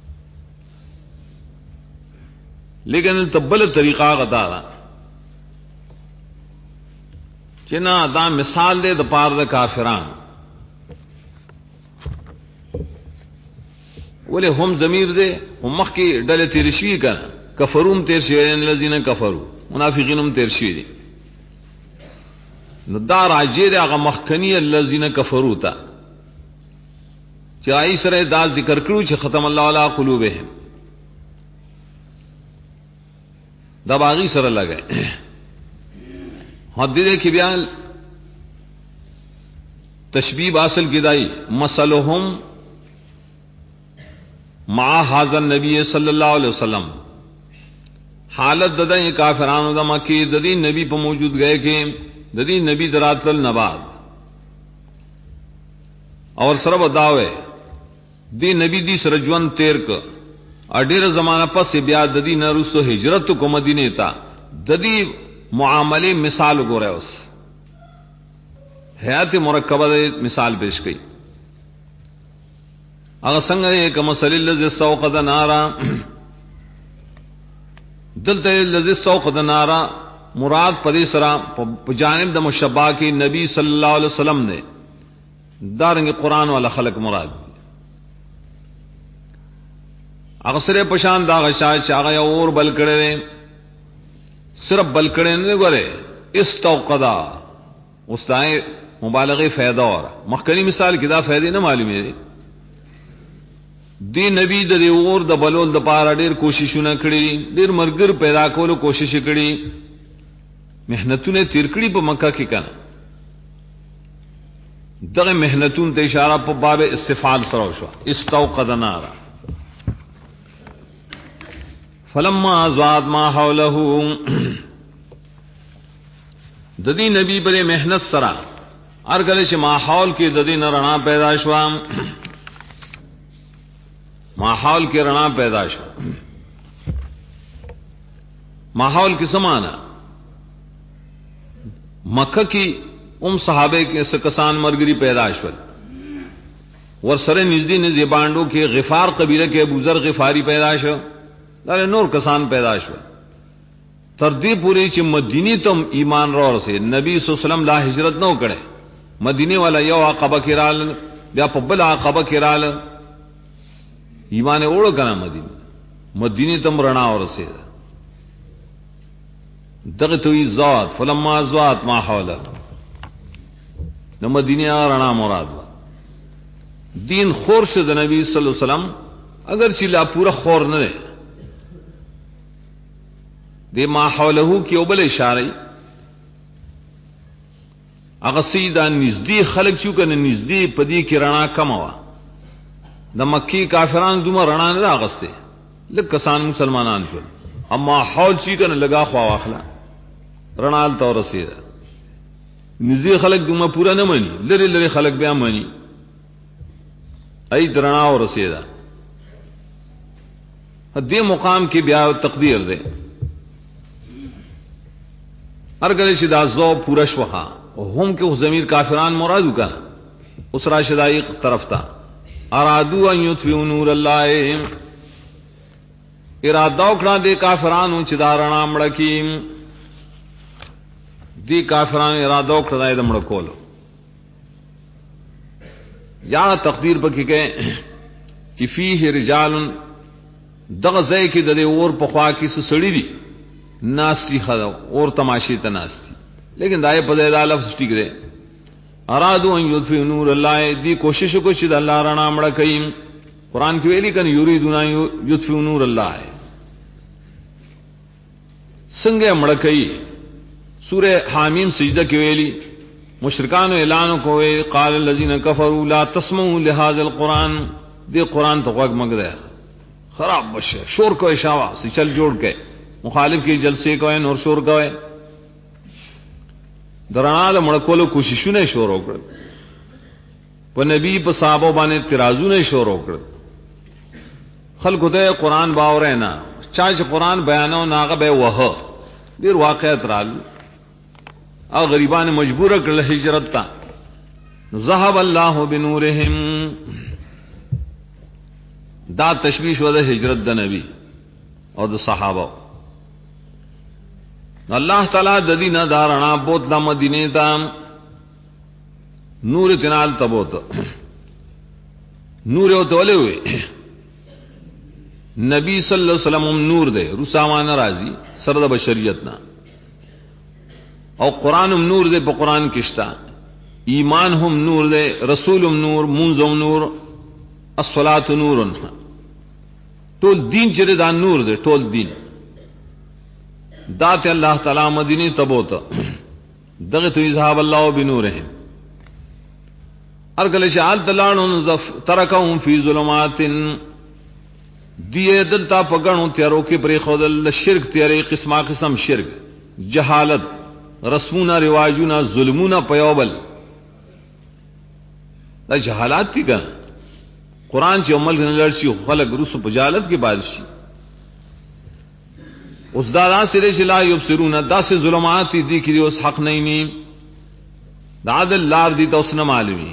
لیکن تبل طریقہ غدا دا چنا دا مثال دے د پار د کافران ولې هم ضمیر دے هم مخ کی ډله تیر شي کنه کفروم تیر شي الذين كفروا منافقینم تیر شي دي نو دا راجی هغه مخکنی الذين كفروا تا چې آی سره دا ذکر کړو چې ختم الله علی قلوبهم دا باغی سره لګای حدیث کې بیا تشبیه اصل کې دای مثلهم مع هذا النبي صلی الله علیه وسلم حالت ددای کافرانو د مکی د دې نبی په موجود گئے کې د دې نبی دراتل نباد اور سره بداوه دی نبی دی سره ژوند تیر ک اډیر زمانہ پس بیا د دې نرسو هجرت کو مدینه ته د دې معاملې مثال وګوره اوس حیات مرکبه مثال پیش کړي هغه څنګه یک مسل الذی استوقد نارا دلته الذی استوقد نارا مراد پدې سره په جانب د مشبہ کې نبی صلی الله علیه وسلم نے دارنګ قران والا خلق مراد اکثر پشان دا غشا چاغه اور بل کړي صرف بل کړي نه غره استوقدا استای مبالغه فائدہ اور مخکنی مثال کې دا فائدې نه معلومه دي دی نبی د اور د بلول د پاره ډیر کوششونه کړي ډیر مرګر پیدا کولو کوشش کړي مهنتونه تیر کړي په مکه کې کنه دغه مهنتون ته اشاره په باب استفعال سره شو استوقد نارا فلما ازاد ما حوله د دې نبی پر مهنت سره ارګل چې ماحول کې د دې رڼا پیدا شو ماحول کې رڼا پیدا شو ماحول کې سمانا مکه کې صحابه کے سکسان مرگری پیدا شول ور سره نږدې نږدې باندو کې غفار قبیله کې ابو ذر غفاری پیدا شو دا نور کسان پیدا شول تر دې پوری چې مدینی تم ایمان را ورسه نبی صلی الله علیه وسلم لا هجرت نو کړي مدینه والا یو عقبه کې رال بیا په بل عقبه کې رال ایمان وړو کنه مدینه تم رڼا ورسه دغه توي ذات فلما ذات ما حوله نو مدینه رڼا مراد دین خور شه د نبی صلی الله علیه وسلم اگر چې لا پورا خور نه ده د ما حوله کې وبل اشاره هغه سیدا نږدې خلق شو کنه نږدې پدې کې رڼا کم وا د مکی کافرانو دومره رڼا نه راغسته لکه کسان مسلمانان شول اما حول شي کنه لگا خوا واخلا رڼا تل رسیدا نږدې خلق دومره پورا نه مانی لری لری خلق بیا مانی ای درنا اور رسیدا دې مقام کې بیا تقدیر ده ارګل چې دا زو پورا شوها هم کې ضمیر کافران مراد وکړه اوس راشدای طرف ته ارادو ان یطفئوا نور الله اراده وکړه د کافرانو چې دا رڼا مړ کړي دی کافرانو اراده وکړه د مړ کولو یا تقدیر پکې کې چې فيه رجال دغه ځای کې د اور په خوا کې سړی دي ناستی خدا اور تماشې ته ناستی لیکن دای په دې لفظ ټیک دی ارادو ان یطفئوا نور الله دی کوشش کو چې د الله رڼا مړ کړي قران کې ویلي کنه یریدون یطفئوا نور الله څنګه مړ کړي سورہ حامیم سجدہ کې ویلي مشرکان اعلان کوي قال الذين كفروا لا تسمعوا لهذا القران دی قران ته غوږ مګده خراب بشه شور کوي شاوا چل جوړ کې مخالف کی جلسے کوي نور شور کوي درانال مړکولو کوششونه شور وکړ په نبی په صحابه باندې اعتراضونه شور وکړ خلکو ته قران باور نه چا چې قران بیانو ناغه به وه ډیر واقعیت رال او غریبان مجبور کړل هجرت ته ذهب الله بنورهم دا تشبیه و د هجرت د نبی او د صحابه الله تعالی د دینه دارنا بوت د مدینه ته نور تنال تبوت نور او تولې وي نبی صلی الله علیه وسلم نور ده رسامان راضی سره د بشریت نه او قران هم نور ده په قران کې شتا ایمان هم نور ده رسول هم نور منځ هم نور الصلاة نور ټول دین چې دا نور دی ټول دین دات الله تعالی مدینه تبوت دغه تو اذهاب الله بنورهم ارګل شال تلانون ترکهم فی ظلمات دیه دلتا پګړو تیارو کې پرې خودل شرک تیارې قسمه قسم شرک جهالت رسمونه رواجونه ظلمونه پیوبل دا جهالات دي ګان قرآن چې عمل نه لړشي خلق رسو په جهالت کې بادشي اوس دا سره چې لا یبصرون داسې ظلمات دي کې اوس حق نه ني دا عدل لار دي تاسو نه معلومي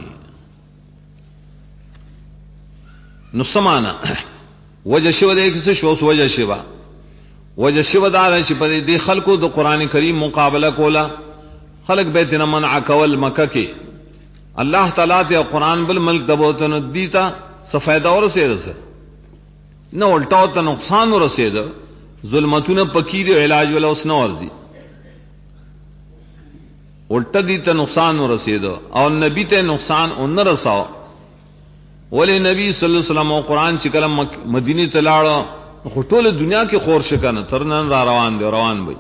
نو سمانا وجه شو دې کې څه شو وجه شوا وجه شوا دا چې په دې خلکو د قران کریم مقابله کولا خلق بیت نه منع کول مکه کې الله تعالی ته قران بل ملک دبوتن دیتا سفیدہ اور سے نہ الٹا ته نقصان ورسید ظلمتونه پکې دی علاج ولا اوس نه ورزي الټا دي ته نقصان ورسید او نبی ته نقصان اون رساو ولی نبی صلی الله علیه وسلم او قران چې کلم مدینه ته لاړو ټول دنیا کې خور شکنه ترنن را روان دي روان وي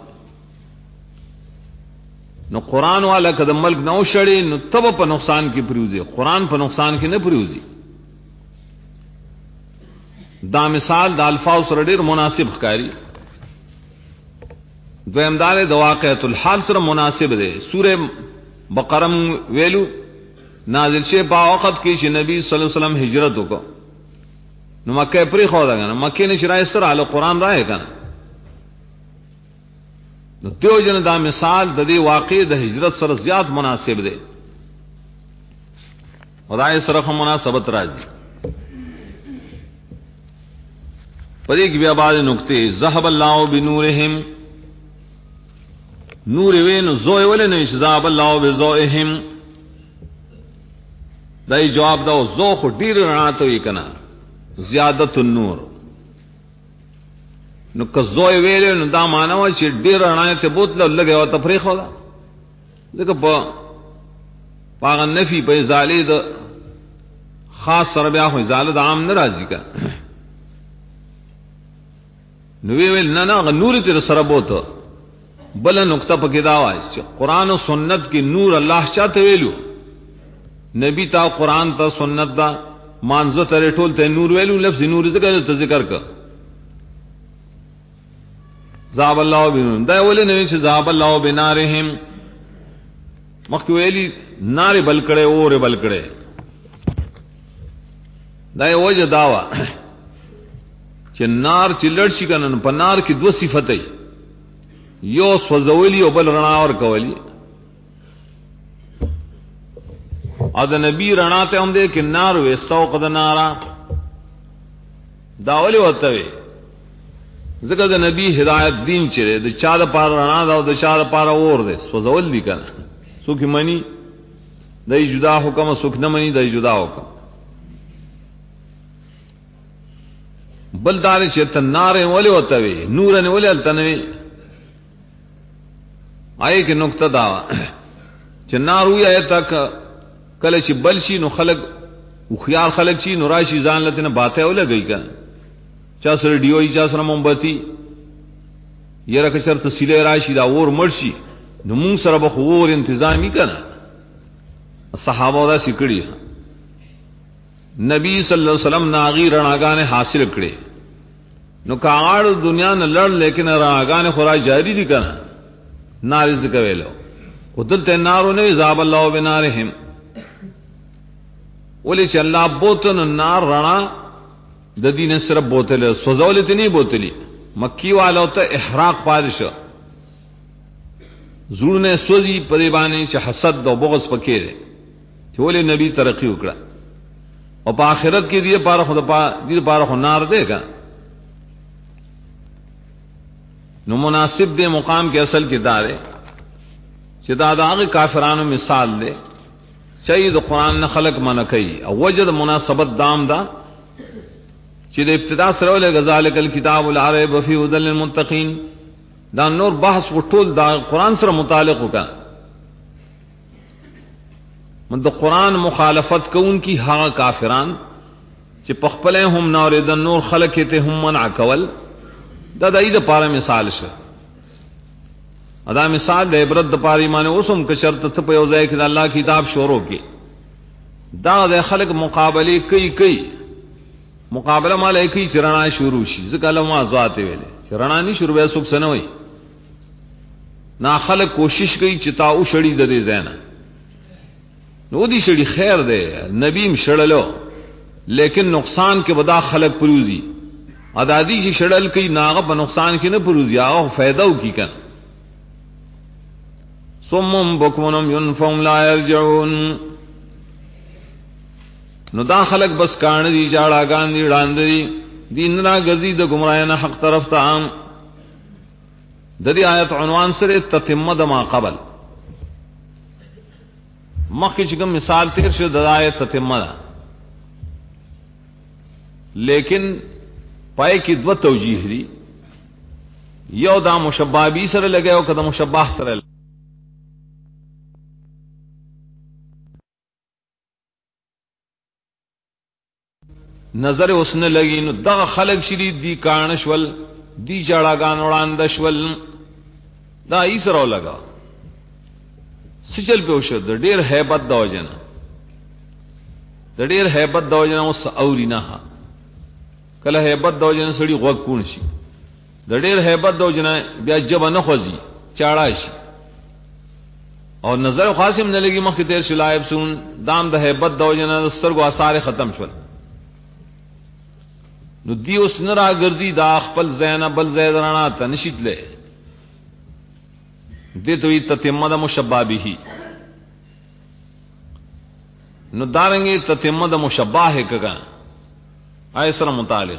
نو قران والا کده ملک نو شړې نو تب په نقصان کې پریوزي قران په نقصان کې نه پریوزي دا مثال د الفاظ سره ډیر مناسب ښکاری دویم دار د واقعۃ الحال سره مناسب دی سوره بقره ویلو نازل شي په وخت کې چې نبی صلی الله علیه وسلم هجرت وکړ نو مکه پرې خو دا کنه مکه نه شرای سره ال قران راځي کنه نو دیو جن دا مثال د دې واقع د هجرت سره زیات مناسب دی خدای سره مناسبت راځي پدې کې بیا بعض نقطې ذهب الله بنورهم نور وین زوی ولې نه ذهب الله بزوئهم دای جواب دا زو خو ډیر رڼا ته وی کنه زیادت النور نو که زوی ویل نو دا مانو چې ډیر رڼا ته بوتل لګي او تفریخ ولا ځکه په پاغه نفي په ازاله د خاص سره بیا خو ازاله د عام ناراضي کا نو ویل نه نه نور تر سره بوته بل نقطه پکې دا وای چې قران او سنت کې نور الله چاته ویلو نبی تا قران تا سنت دا مانزه تر ټول ته نور ویلو لفظ نور ذکر کا ذاب الله بنور دا ولې نه چې ذاب الله بنارهم مخکې ویلي نار بل کړي اور بل کړي دا وجه داوا چې نار چې لړ شي کنه په نار کې دوه صفاتې یو سوځولي او بل رڼا ور کولی ا د نبی رڼا ته هم دې کې نار وې سوق د نارا دا ولې وته وي ځکه د نبی هدایت دین چې د چا د پار رڼا دا او د چا د پار اور دې سوځول دي کنه څوک منی دای جدا حکم څوک نه منی دای جدا حکم بل دار چې ته نار ولې وته وي نور نه ولې تنوي آئے کې نقطه دا چې نار وي تک کله چې بل شي نو خلق او خيار خلق شي نو راشي ځان لته نه باته ولګي کنه چا سره ډیوي چا سره مومبتي یره که شرط سیله راشي دا اور مرشي نو مون سره به اور تنظیمي کنه صحابه دا سکړي نبی صلی الله علیه وسلم ناغي رڼاګانې حاصل کړي نو کاړ دنیا نه لړ لیکن رڼاګانې خورا جاری دي کنه نارز کویلو ودلته نارو نه ذاب الله بنارهم ولی چې الله بوتن نار رڼا د دین سره بوتل سوزولت نه بوتلی مکی والو ته احراق پادشه زړونه سوزي په دی باندې چې حسد او بغض پکې دي چې ولی نبی ترقی وکړه او په آخرت کې دی پاره خود په دې پاره خو نار دی کا نو مناسب دے مقام کے اصل کی دارے چې دا هغه کافرانو مثال دی چې د قران نه خلق منکې او وجد مناسبت دام دا چې د ابتدا سره له غزالک الكتاب العرب فی هدى للمتقین دا نور بحث وټول دا قران سره متعلق وکړه من د قران مخالفت کوون کی هغه کافران چې پخپله هم نورې د نور خلق ته هم منع کول دا د اې د پاره مثال شه. ادا مثال د عبرت د پاره معنی اوسم که شرط ته په یو ځای کې د الله کتاب شروع کې دا د خلق مقابله کوي مقابله مالای کوي چرنا شروع شي ځکه علما ذات ویلې چرنا نه شروع به سوک سنوي نا خلق کوشش کوي چې تا او شړی د دې زینا نو دی شړی خیر ده نبیم شړلو لیکن نقصان کې ودا خلق پروزی ادادی چې شړل کوي ناغه په نقصان کې نه پروزی او فائدہ وکي کنه. صم بکمن ينفهم لا يرجعون نو دا خلق بس کان دی جاړاګان دی وړاندې دی دین را غزي د گمراهانه حق طرف ته عام د دې آیت عنوان سره تتمه د ما قبل مخکې چې کوم مثال تیر شو د آیت تتمه ده لیکن پای کې دو توجیه دي یو دا مشبہ بی سره لګي او کده مشبہ سره نظر اس نے لگی نو دغه خلق شری دی کانشول دی جړاګان وړاند شول دا ای سره لگا سچل په وشو د ډیر hebat د وجنه د ډیر hebat د وجنه اوس اورینا کله hebat د وجنه سړي غوږ کون شي د ډیر hebat د وجنه بیا جب نه خوځي چاړای شي او نظر خاصم نه لګي مخ تیر شلایب سون دام د hebat د وجنه سترګو آثار ختم شول نو دی اوس نه راګرځي دا خپل زینب بل زیدرانا ته نشیت له دې ته وی تتمه د مشبہ به نو دارنګي تتمه د مشبہ کګه آی سره متعلق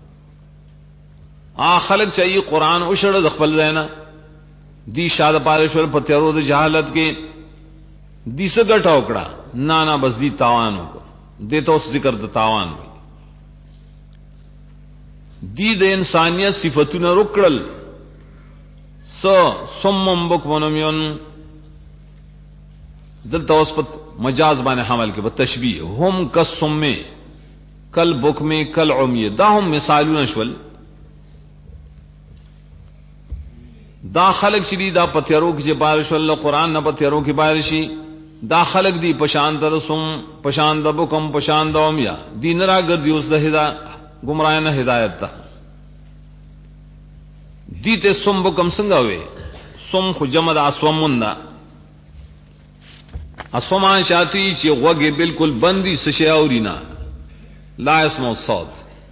خلق چي قران او شړ د خپل زینا دی شاد پارشور په تیرو د جهالت کې دی څه ګټاو کړه نه بس دی تاوانو کو دې ته اوس ذکر د تاوان وي دی د انسانیت صفاتونه رکړل صم بکمن یون دلته اوس په مجاز باندې حمل کې په تشبیه هم کصم کل بکم کل عمی دا هم مثالونه شول دا خلق شری دا پتیرو کې بارش ول قرآن نه پتیرو کې بارشي دا خلق دی پشان در سم پشان د بکم پشان د عمیا دین را ګرځي اوس د هدا گمراهانه ہدایت تا دیتے سم بکم څنګه وې سم خو جمع د اسومون دا اسومان شاتی چې وګه بالکل بندي سشي اورینا لا اسمع الصوت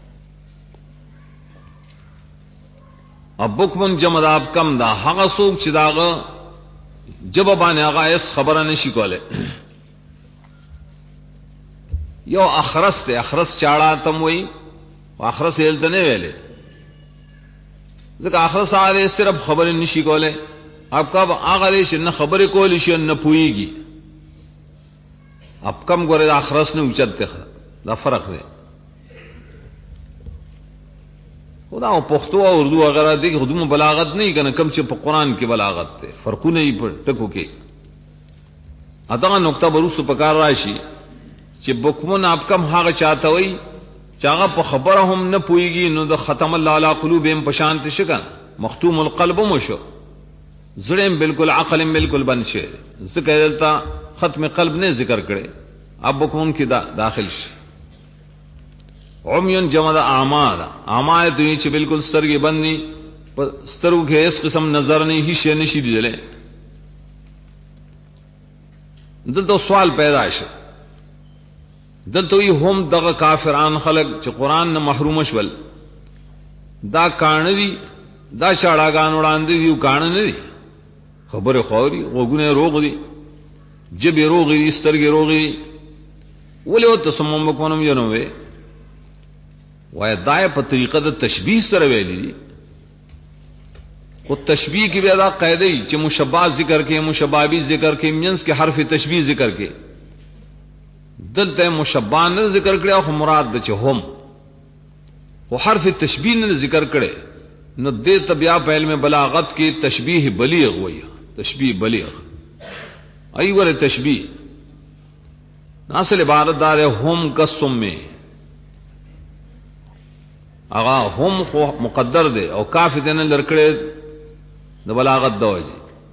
ابکمن جمع د اب کم دا هغه څوک چې داغه جواب باندې هغه اس خبره نشي کوله یو اخرس ته اخرس چاړه تم وې اخرس هلته نه ویلې ځکه اخرس علی صرف خبرې نشي کوله اب کب هغه لې نه خبرې کولې شي نه پويږي اب کم ګوره اخرس نه اوچت دا فرق دی خدا او پښتو او اردو وغیرہ دي خودمو بلاغت نه کنه کم چې په قران کې بلاغت ته فرقونه یې په ټکو کې ادا نقطه بروس په کار راشي چې بکمن اب کم هغه چاته وي چاغه په خبره هم نه پويږي نو د ختم الله علی قلوبهم پشانت شګن مختوم القلب مشو زړم بالکل عقلم بالکل بنشه ذکر دلته ختم قلب نه ذکر کړي اب بکمن کې دا داخل شي عمیون جمع دا اعمال اعمال دوی چې بالکل سترګې بندي سترګو کې اس قسم نظر نه هیڅ نشي دیدل دلته سوال پیدا شي دلته وی هم دغه کافران خلق چې قران نه محروم شول دا کان دي دا شاړاګان وړاندې یو کان نه دي خبره خوري وګونه روغ دي جبه روغ دي سترګې روغ دي ولې وته سمم کوم یو نو وي وای دای په طریقه د تشبیه سره ویلي او تشبیه کې بیا دا قاعده چې مشبہ ذکر کې مشبابی ذکر کې مینس کې حرف تشبیه ذکر کې دلته مشبہ نه ذکر کړي او مراد د چې هم او حرف تشبیه نه ذکر کړي نو دې تبیا په علم بلاغت کې تشبیه بلیغ وایي تشبیه بلیغ ای ور تشبیه اصل عبارت دار هم قسم میں اغا هم خو مقدر دے او کافی دین لرکڑے د بلاغت دوجی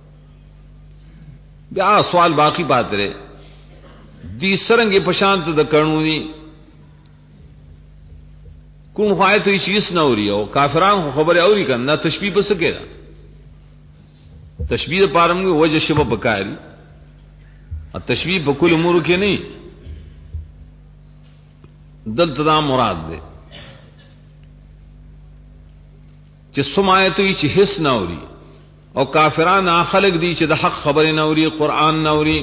بیا سوال باقی بات رہے دی سرنگی پشانت د کرنونی کون خواہ تو یہ چیز نہ ہو رہی ہو کافران خبر اوری کن نہ تشبیہ پس سکے گا تشبیہ پارم گے وجہ شبہ بکاری اور تشبیہ بکل امور کے نہیں دل تدام مراد دے چھ سمائے تو یہ حس نہ ہو رہی اور کافران خلق دی چھ دا حق خبر نہ ہو رہی قرآن نہ ہو رہی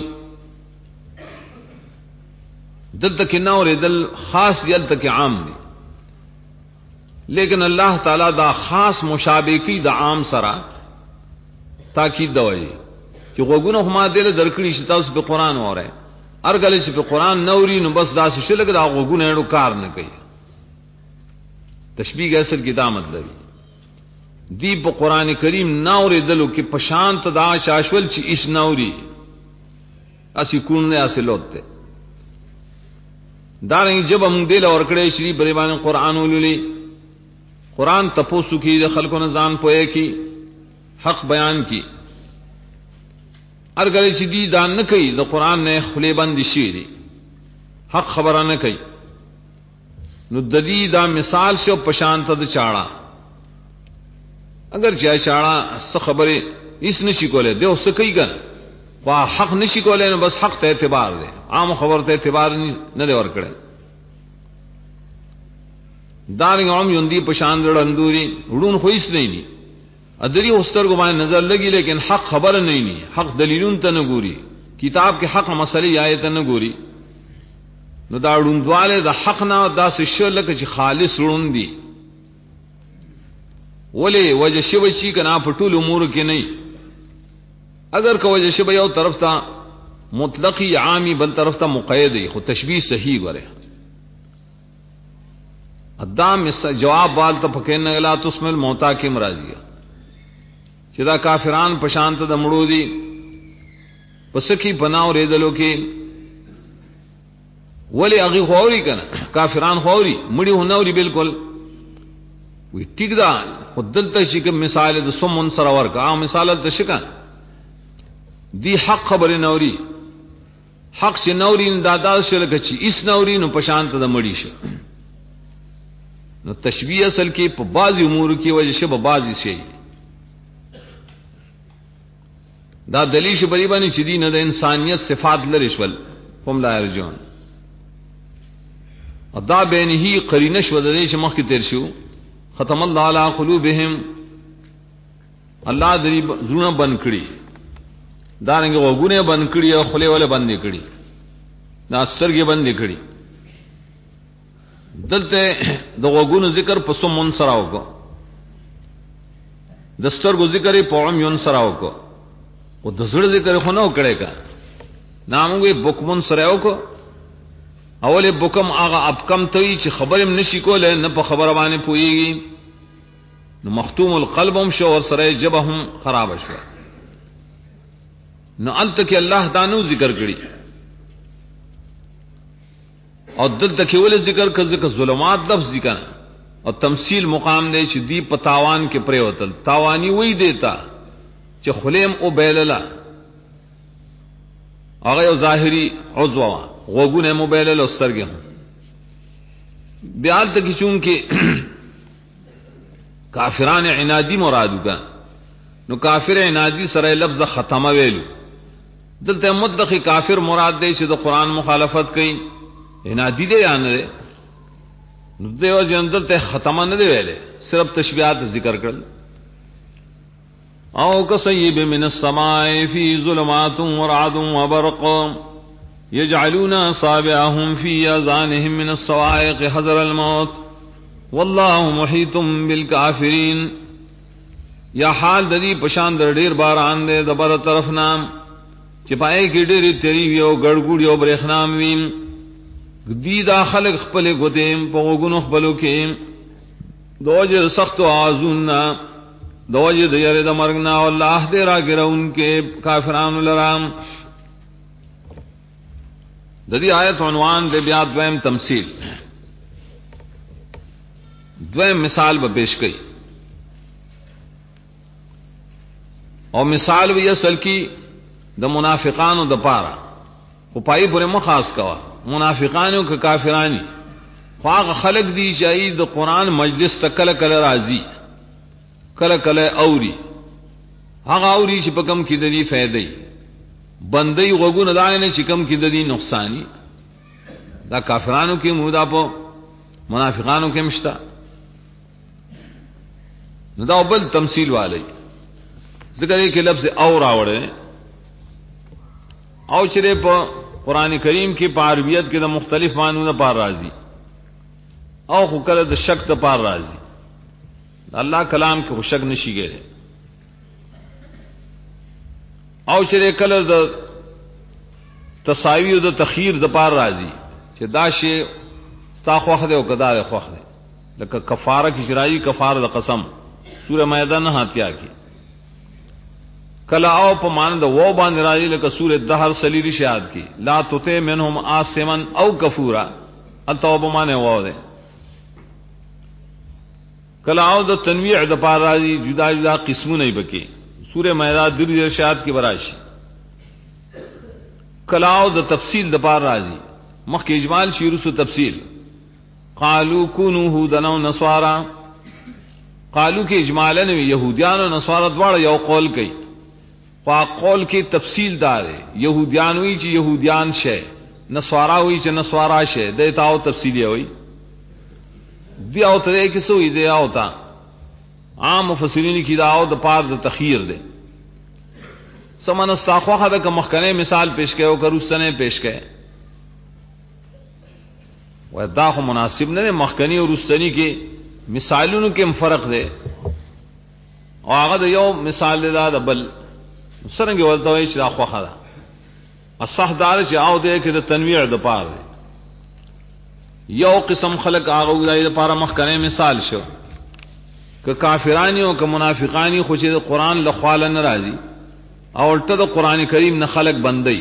دل تک نہ ہو رہی دل خاص دل تک عام دی لیکن اللہ تعالی دا خاص مشابہ کی دا عام سرا تاکید دوئی کہ غوگونو ہما دل درکڑی شتا اس پہ قرآن ہو رہے ارگلے سے پہ قرآن نوری نو بس دا سشلک دا غوگونو ایڈو کار نہ کئی تشبیہ کے اصل کی دا مطلب دی پہ قرآن کریم نوری دلو کی پشانت دا شاشول چی اس نوری اسی کوننے اسی لوٹتے دارنگی جب ہم دل اور کڑے شریف بریبان قرآن اولی قرآن تپوسو کی خلق و نظان پوئے کی حق بیان کی ارگلے چی دی دان نہ کئی دا قرآن نے خلے بند شیری حق خبرہ نہ کئی نو ددی دا مثال سے پشانت دا چاڑا اگر چاہے چاڑا س خبرے اس نشی کو لے دے اس سے کئی گن واہ حق نشی کو لے بس حق تے اعتبار دے عام خبر تے اعتبار نہ دے اور کڑے دارنگ عام یوندی پشاند اندوری اڑون خویس نہیں نی ادری استر کو مائیں نظر لگی لیکن حق خبر نہیں نی حق دلیلون تا نگوری کتاب کے حق مسئلے آئے تا نگوری نو دا اڑون دوالے دا حق نا دا سشو لکا چی خالص اڑون دی ولی وجہ شب چی کنا پٹول امور کے نہیں اگر کا وجہ شب یو طرف تا مطلقی عامی بل طرف تا مقیدی خود تشبیح صحیح گرے ادام اس جواب بال تو پکین لا تسمل موتا کی مراجیہ چدا کافران پشانت دمڑو دی پسکی پناو ریدلو کی ولی اغی خوری کنا کافران خوری مڑی ہنوری بالکل وی ٹھیک دا خود دلتا شکم مثال دا سم منصر ورکا آم مثالت دا شکا دی حق خبر نوری حق سے نوری دادا شلکا چی اس نوری نو پشانت دا مڑی شا نو تشبیہ اصل کی پا بعضی امور کی وجہ سے بعضی سے دا دلیش بری بانی چی نہ دا انسانیت صفات لرشول ہم لا یرجون اور دا بین ہی قرینش و دلیش مخ کی ترشو ختم اللہ علی قلوبہم اللہ دری زرون بند کری دارنگے غوگونے بند کری اور خلے والے بند کری دا استرگے بند کری دلتے د غوگونو ذکر پسو من سراو کو دستر کو ذکر پوم یون سراو کو وہ دسڑ ذکر خو نو کڑے کا نامو گے بکمن سراو کو اول بکم آغا اب کم توی چی خبرم نشی کو لے نہ پا خبر بانے پوئی گی نو مختوم القلبم شو اور سرے جبہم خراب شو نو انت کہ اللہ دانو ذکر کری اور دل تکیول ذکر کا ذکر ظلمات لفظ ذکر اور تمثیل مقام دے چھ دی پتاوان کے پرے وتل تاوانی وہی دیتا چھ خلیم او بیللا اغیو ظاہری عضو غوگون موبیلل استرگے ہوں بیال تک چونکہ کافران عنادی مرادو کا نو کافر عنادی سرے لفظ ختمہ ویلو دلتے مطلقی کافر مراد دے چھ دو قرآن مخالفت کئی عنادی دے یا نہ دے دے اور جندل تے ختمہ نہ دے ویلے صرف تشبیہات ذکر کر او کصیب من السماء فی ظلمات ورعد وبرق یجعلون اصابعهم فی اذانهم من الصواعق حذر الموت واللہ محیط بالکافرین یا حال ددی پشان در ډیر باران دے دبر طرف نام چپائے کی ډیری تیری ویو گڑگوڑیو برخنام ویم دی دا خلق خپل گدیم پو گنو خپلو کیم دوج سخت آزوننا دوج دیر دا مرگنا واللہ دے را گرہ ان کے کافران لرام ددی آیت عنوان دے بیاد ویم تمثیل द्वय मिसाल ब पेश कई और मिसाल भी असल की द मुनाफिकान द पारा उपाई बुरे मखास कवा मुनाफिकानों के काफिरानी ख्वाग खलक दी चाहिए द कुरान मजलिस तकल कल राजी कल कल औरी हाँ औरी चिपकम की ददी फैदई बंदई गगु नदाय ने चिकम की ददी नुकसानी दा काफिरानों के मुदा पो मुनाफिकानों के मिश्ता नदा बल तमसील वाले जिक्र के लफ्ज और आवड़े औचरे पर कुरान करीम की पारवियत के द मुख्तलिफ मानून पार राजी औ खुकर द शक द पार राजी अल्लाह कलाम के शक नशी गए औचरे कल द तसावी द तखीर द पार राजी चे दाशे ता ख्वाह दे कदा दे ख्वाह दे लक कफारा की शराई कफार द कसम सूरह मैदान हातिया की कला आओ पमान द वो बांध राजी लक सूरह दहर सलीरी शाद की ला तुते मिनहुम आसिमन औ कफूरा अतौब माने वो दे कला आओ द तनवीअ द पार राजी जुदा जुदा किस्मों नहीं बके सूरह मैदान दिल इरशाद की बराशी कला आओ द तफसील द पार राजी मख के इजमाल शीरू सु तफसील कालू कुनू हुदन नस्वारा कालू के इजमालन यहूदियान और नस्वारा द्वारा यौ कौल कई ख्वा कौल की तफसील दार यहूदियान हुई च यहूदियान शे नस्वारा हुई च नस्वारा शे देताओ तफसील हुई दिया तरे किसो ही दे होता आम मुफस्सिरीन की दाओ द पार द तखीर दे समन साख्वा द मखकने मिसाल पेश के कर उसने पेश के वह दाख मुनासिब ने मखकनी और उस्तनी के मिसालों के फर्क दे और आगद यो मिसाल दा बल सरंग वलता है चिरा ख्वादा असहदार चाओ दे के तनवीअ द पार दे यो किस्म खलक आगुदाई द पार मखकने मिसाल शो कि काफिरानियों का मुनाफिकानी खुशी द कुरान लख्वाल न राजी और उल्टा कुरान करीम न खलक बंदई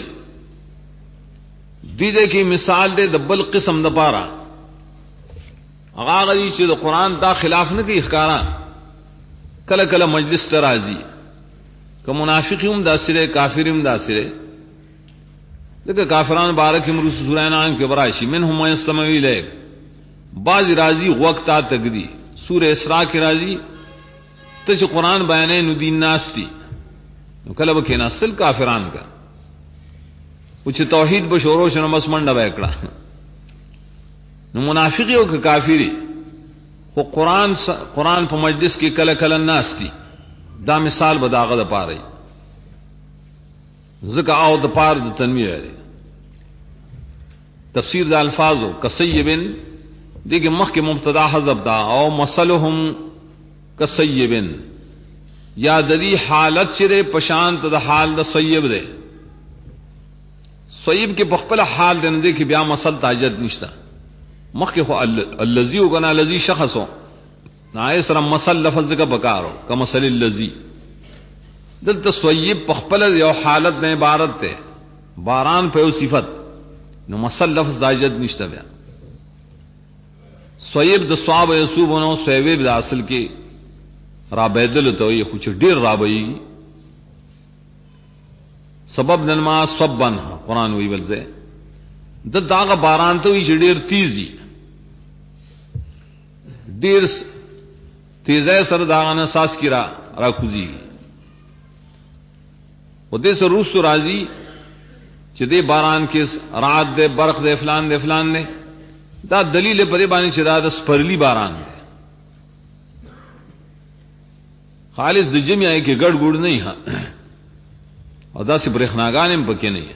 दीदे की मिसाल दे दब्बल किस्म द पारा अगागरी से द कुरान ता खिलाफ न की इख्कारा कल कल मजलिस तराजी का मुनाफिकीम दासिरे काफिरिम दासिरे देखो काफिरान बारक इमरूस सूरह नाम के बराशी मिन हुम यस्तमवी ले बाज राजी वक्त आ तकदी सूरह इसरा के राजी तो कुरान बयाने नुदीन नास्ती कलब के नासिल काफिरान का कुछ तौहीद बशोरो शनमस मंडा बैकड़ा मुनाफिकियों के काफिरी वो कुरान पर मजलिस की कल कल नास्ती दा मिसाल बदागद पा रही ज़िक्र आओ द पार द तनवीअ है तफसीर द अल्फाजो कसय्यबिन देखिए मख के मुब्तदा हज़ब दा औ मसलहुम कसय्यबिन या दरी हालत चिरे पशांत द हाल द सय्यब दे सय्यब के पखपल हाल देन दे कि ब्या मसल ताजद निश्ता मख के अल्लजी होगा ना लजी शख्स हो ना इस तरह मसल लफ्ज का बकार हो का मसल लजी दिल तो सय्यब पखपल यो हालत में इबारत थे बारान पे सिफत न मसल लफ्ज ताजद निश्ता ब्या सय्यब द स्वाब यसूब होनो सय्यब द असल के राबैदल तो ये कुछ डेर राबई सबब नलमा स्वबन कुरान वही बल से दाग बारान तो ही डेर तीजी डेर तेज सर दागाना सास की राखुजी उदे से रूस तो राजी चिदे बारान के रात दे बरख दे फलान ने दा दलील पदे बानी चिदा द स्परली बारान दे खालिद दिजम आए कि गड़ गुड़ नहीं है और दा से ब्रेखनागान में पके नहीं है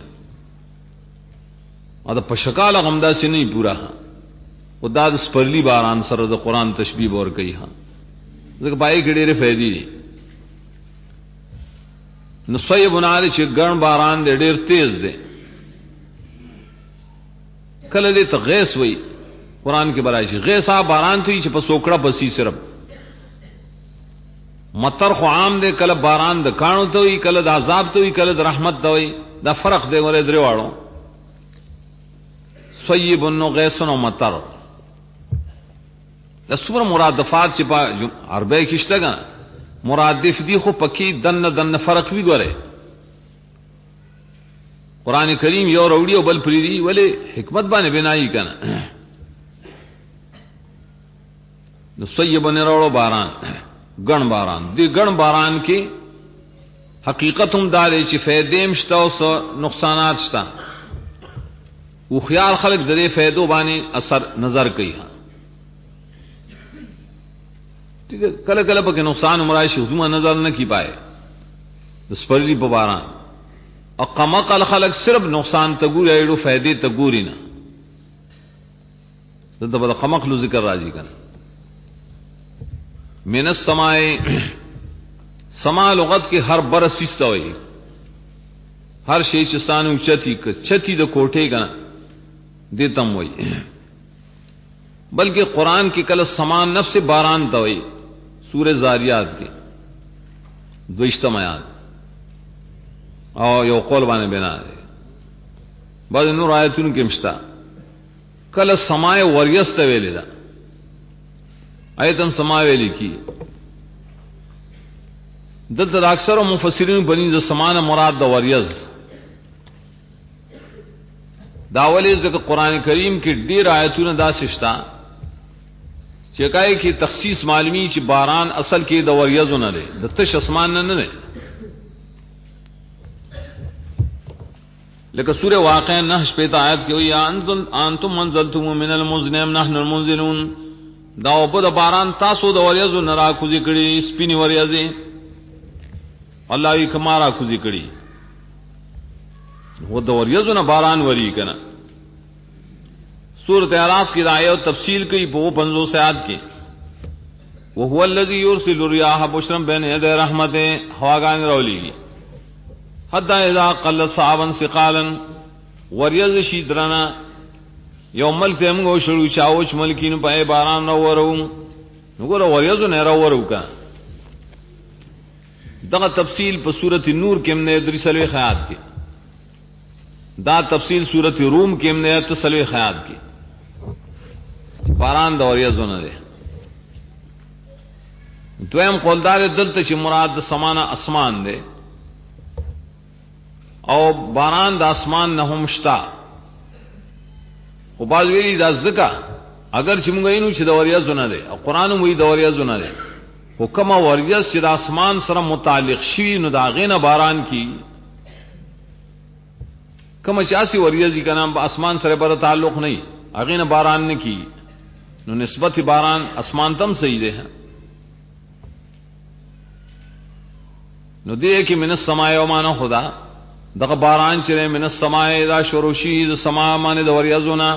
और पशकाल गमदा से नहीं पूरा है वो दाद स्परली बारान सर द कुरान तशबीब और कही हाँ बाई के डेरे फैदी नुसय बुनारे चे गण बारान दे डेर तेज दे कल दे तो गैस वही कुरान के बराई गैसा बारान थी चे पसोकड़ा पसी सिर्फ मतर खो आम दे कल बारान द काणु तो ही कल द आजाब तो ही कल द रहमत तो ही द फर्क दे वरे द्रेवाड़ो सय्यिबुन गैसन मतर د سور مرادفات چې په عربی کې شته ګان مرادف دي خو پکې دن فرق وی ګوره قران کریم یو وروړي او بل پریدي ولې حکمت باندې بنایي کنه نو صیبن راوړو باران ګڼ باران دی ګڼ باران کې حقیقت هم داري چې فائدې مشته او نقصانات شته او خیال خلق د دې فائدو باندې اثر نظر کوي کله کله پکې نقصان مراشي حکومت نظر نه کی پائے د سپرلی په باران او قمقل خلق صرف نقصان ته ګوري ایړو فائدې ته ګوري نه دته په قمقلو ذکر راځي کنه من السماء سما لغت کې هر برسیسته وي هر شی چې ستانو چتی د کوټه کنه دیتم وي بلکہ قرآن کی کل سمان نفس باران توئی سورہ زاریات کی دوشتم آیات او یو قول باندې بنا ہے بعض نور آیتون کې مشتا کل سمائے وریست ویلی دا آیتم سما ویلی کی دلته اکثر مفسرین بنی د سمان مراد د وریز داولی ذکر قرآن کریم کې ډیر آیتونه دا سشتا چکای کی تخصیص معلومی چې باران اصل کې د وریزو نه لري د تش اسمان نه نه لکه سورہ واقعہ نحش په آیت کې وی انتم منزلتم من المزنم نحن المنزلون دا په د باران تاسو د وریزو نه را کوزي کړي سپینی وریزه الله یې کمارا کوزي کړي و د وریزو نه باران وری کنه سورۃ اعراف کی آیت و تفصیل کی وہ 50 آیات کی وهو الذی یرسل الرياح بشرا بین یدی رحمته هواگان رولی حتی اذا قل صعبا ثقالا وریز شیدرنا یوم ملک تمغو شروع چاوچ ملکین پای باران نو ورو نګور وریز نه را ورو کا دغه تفصیل په سورۃ نور کې موږ درسلوي خیات کې دا تفصیل سورۃ روم کې موږ تسلوي خیات کې باران د وریزونه ده دویم قولدار دلته چې مراد د سمانه اسمان ده او باران د اسمان نه هم شتا خو باز ویلي دا زکه اگر چې موږ اینو چې د وریزونه ده او قران مو د وریزونه ده حکم وریز چې د اسمان سره متعلق شي نو دا غینه باران کی کوم چې اسی وریزي کنه په اسمان سره پر تعلق نه اغینه باران نه کی نو نسبت باران اسمان تم صحیح ده نو دی کې من السماء و ما خدا دغه باران چې من السماء دا شروشی د سما معنی د وریزونه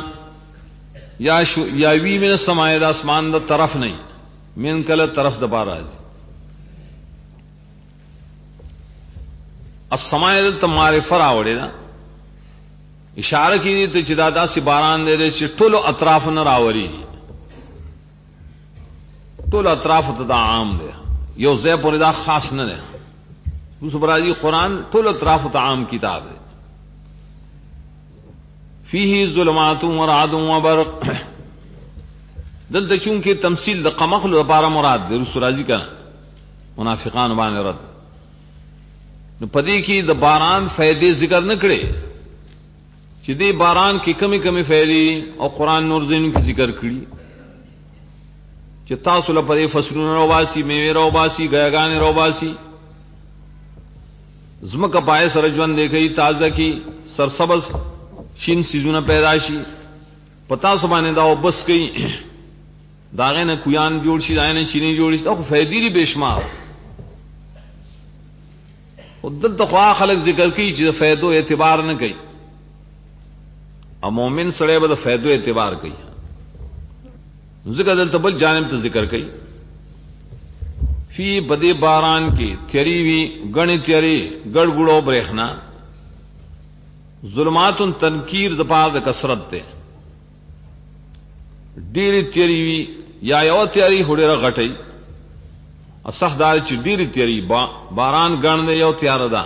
یا وی من السماء د اسمان د طرف نه من کله طرف د باراز السماء د معرفه راوړي دا اشاره کیږي ته چې دا داسې باران دی چې ټول اطراف نه راوري ټول اطراف ته دا عام دی یو ځای پورې دا خاص نه دی اوس برازي قران ټول اطراف ته عام کتاب دی فيه ظلمات ورعد وبرق دلته چونکه تمثيل د قمقل لپاره مراد دی رسول راضي کړه منافقان باندې رد نو پدې کې د باران فائدې ذکر نه کړي چې دې باران کې کمی فائدې او قران نور زین کې ذکر کړي چې تاسو له پدې فصلونو راواسي میوه راواسي غیاګان راواسي زمکه پای سره ژوند دی کوي تازه کی سرسبز شین سيزونه پیدا شي پتا سبانه دا وبس کوي داغه نه کویان جوړ شي داغه چینی جوړ شي او فائدې لري بشمار ودل تخوا خلق ذکر کوي چې فائدو اعتبار نه کوي او مومن سره به فائدو اعتبار کوي ذکر دل تبل جانب ته ذکر کوي فی بدی باران کی تیری وی گنی تیری گڑگڑو برېښنا ظلمات تنکیر د پاره د کثرت ته ډېری تیری وی یا یو تیری هډره غټي اصح دار چې ډېری تیری باران ګڼ نه یو تیار ده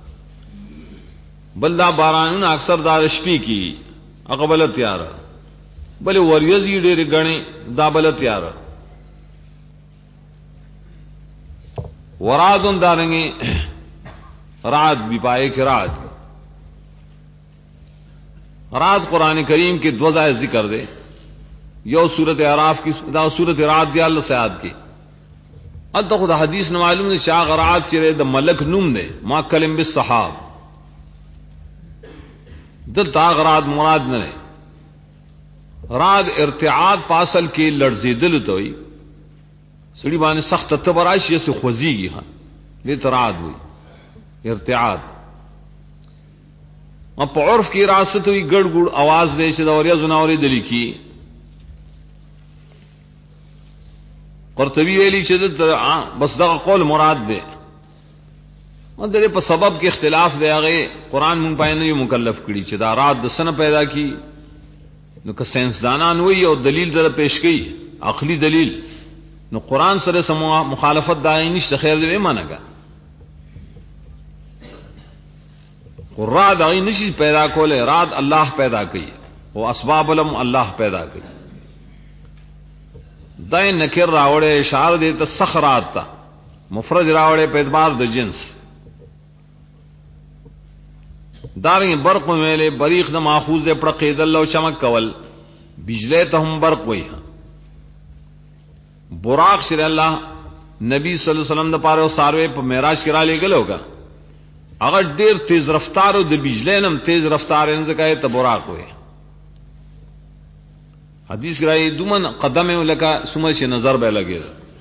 بلدا باران اکثر دار شپې کی اقبل تیار بل وریزي ډېری غني دا بل تیار ورادن دارنگی رات بھی پائے کہ رات قرآن کریم کے دو ځای ذکر دے یو سورت اعراف کی دا سورت رات دی اللہ سیاد کی اتہ خود حدیث نہ معلوم ہے شاہ رات چرے دا ملک نوم دے ما کلم بالصحاب دل تاغرات مراد نہ رات ارتعاد پاسل کے لړزیدل تو ہی سڑی باندې سخت تبراشی سے خوځيږي ہاں دې تراد ہوئی ارتعاد اب عرف کی راست ہوئی گڑ گڑ آواز دے سے دوریا زناوری دلی کی قرطبی ویلی شدت بس دا قول مراد دے اور دے پر سبب کے اختلاف دے آگئے قرآن من پائے نہیں مکلف کری چدا رات دسن پیدا کی نو کہ سائنسدانان ہوئی اور دلیل در پیش کی عقلی دلیل نو قرآن سر مخالفت دائی نشت خیر دے مانا گا رات اگئی نشی پیدا کولے رات اللہ پیدا کی وہ اسباب علم اللہ پیدا کی دائیں نکر راوڑے اشار دیتا سخرات تا مفرد راوڑے پہ اعتبار د جنس داریں برق میلے بریق نہ ماخوذ دے پڑقید اللہ چمک کول بجلے تا ہم برق وئی براق شر اللہ نبی صلی اللہ علیہ وسلم دا پارے ساروے پہ معراج کرا لے گل ہوگا اگر دیر تیز رفتار د بجلے نم تیز رفتار ان سے کہے تو براق ہوئے حدیث کرائی دومن قدم لکا سمجھ سے نظر بے لگے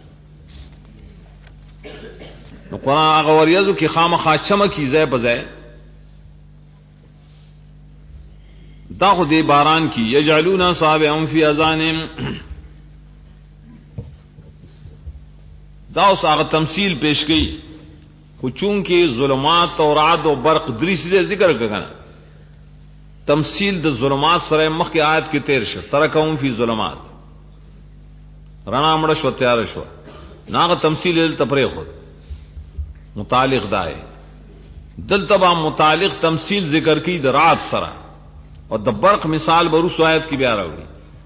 قرآن اغوریزو کی خام خواہ چمکی زے بزے دا خود باران کی یجعلون صابعهم فی اذانهم دا اس آغا تمثیل پیش گئی چونکہ ظلمات اور رعد و برق دری سے ذکر کرنا تمثیل د ظلمات سرے مخ کی آیت کی تیر شو ترکہم فی ظلمات رنا مڑش و تیارش و ناغ تمثیل تپرے خود متعلق دائے دل تبا متعلق تمثیل ذکر کی د رات سرا اور د برق مثال بروس آیت کی بیارہ ہوئی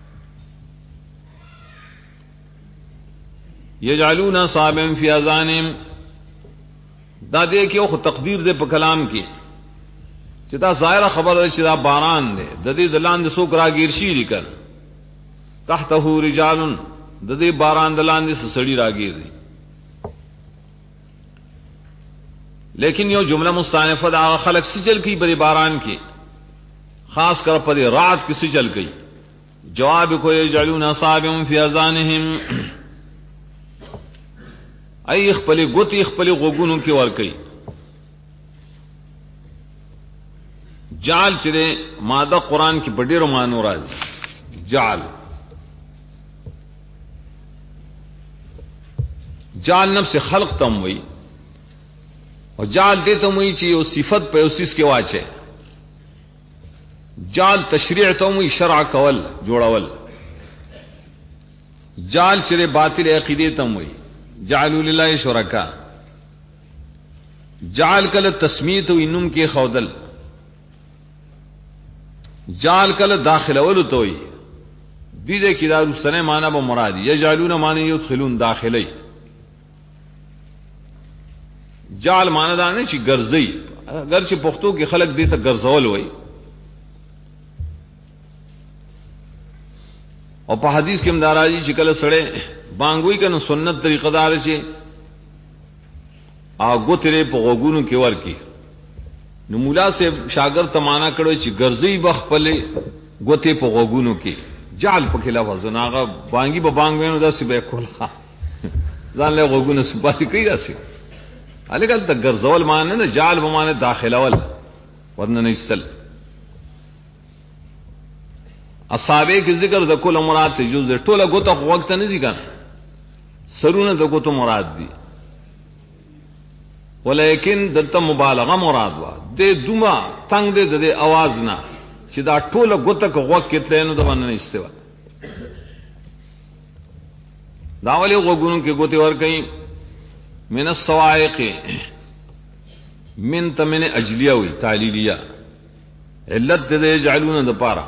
یجعلون صابعهم فی اذانهم دا دے کہ وہ تقدیر دے پہ کلام کی چتا ظاہرہ خبر ہے چتا باران دے ددی دلان دے سوک راگیر شیری کر تحتہ رجال ددی باران دلان دے سڑی راگیر دی لیکن یہ جملہ مستانفہ دا خلق سجل کی بری باران کی خاص کر پر رات کی سجل کی جواب کو یجعلون اصابعهم فی اذانهم ای اخپلی گوتی اخپلی غوگونوں کی ورکی جعل چرے مادہ قرآن کی بڑی رمانو راز جعل جعل نفس خلق تم ہوئی اور جعل دے تم ہوئی چاہیے صفت پہ اس کے واچے جعل تشریع تم ہوئی شرع کول جوڑاول جعل چرے باطل عقیدے تم ہوئی جعلوا للہ شرکا جعل کل تسمیت و انم کے خودل جعل کل داخل اول توئی دیدے کی دار سنے مانا با مرادی یجعلون مانا یدخلون داخلی جعل مانا دانے چی گرزی اگرچہ پختو کی خلق دیتا گرزول ہوئی اور پا حدیث کے مداراجی چکل سڑے بانگوئی کا نو سنت طریقہ دار سے آگو تیرے پا غوگونو کی ور کی نو مولا سے شاگر تمانا کرو چی گرزی بخ پلے گوتے پا غوگونو کی جعل پا خلاف حضن آگا بانگی با بانگوینو دا سی بے کھول خواہ زان لے غوگونو سی باتی کئی دا سی علی کل تا گرزول مانے نا جعل بمانے داخلول ورنہ نشتل اصحابے کی ذکر دا کل مراد تی جوز دے ٹولا گوتا وقت نہیں دی کنا سرون دا گوتا مراد دی ولیکن دلتا مبالغہ مراد وا دے دوما تنگ دے دے آواز نا چی دا ٹولا گوتا کا وقت کتلے نو دا بننا استوا داولی غوگونوں کے گوتے اور کہیں من السوائق من تمن اجلیہ ہوئی تعلیلیہ علت دے جعلون دا پارا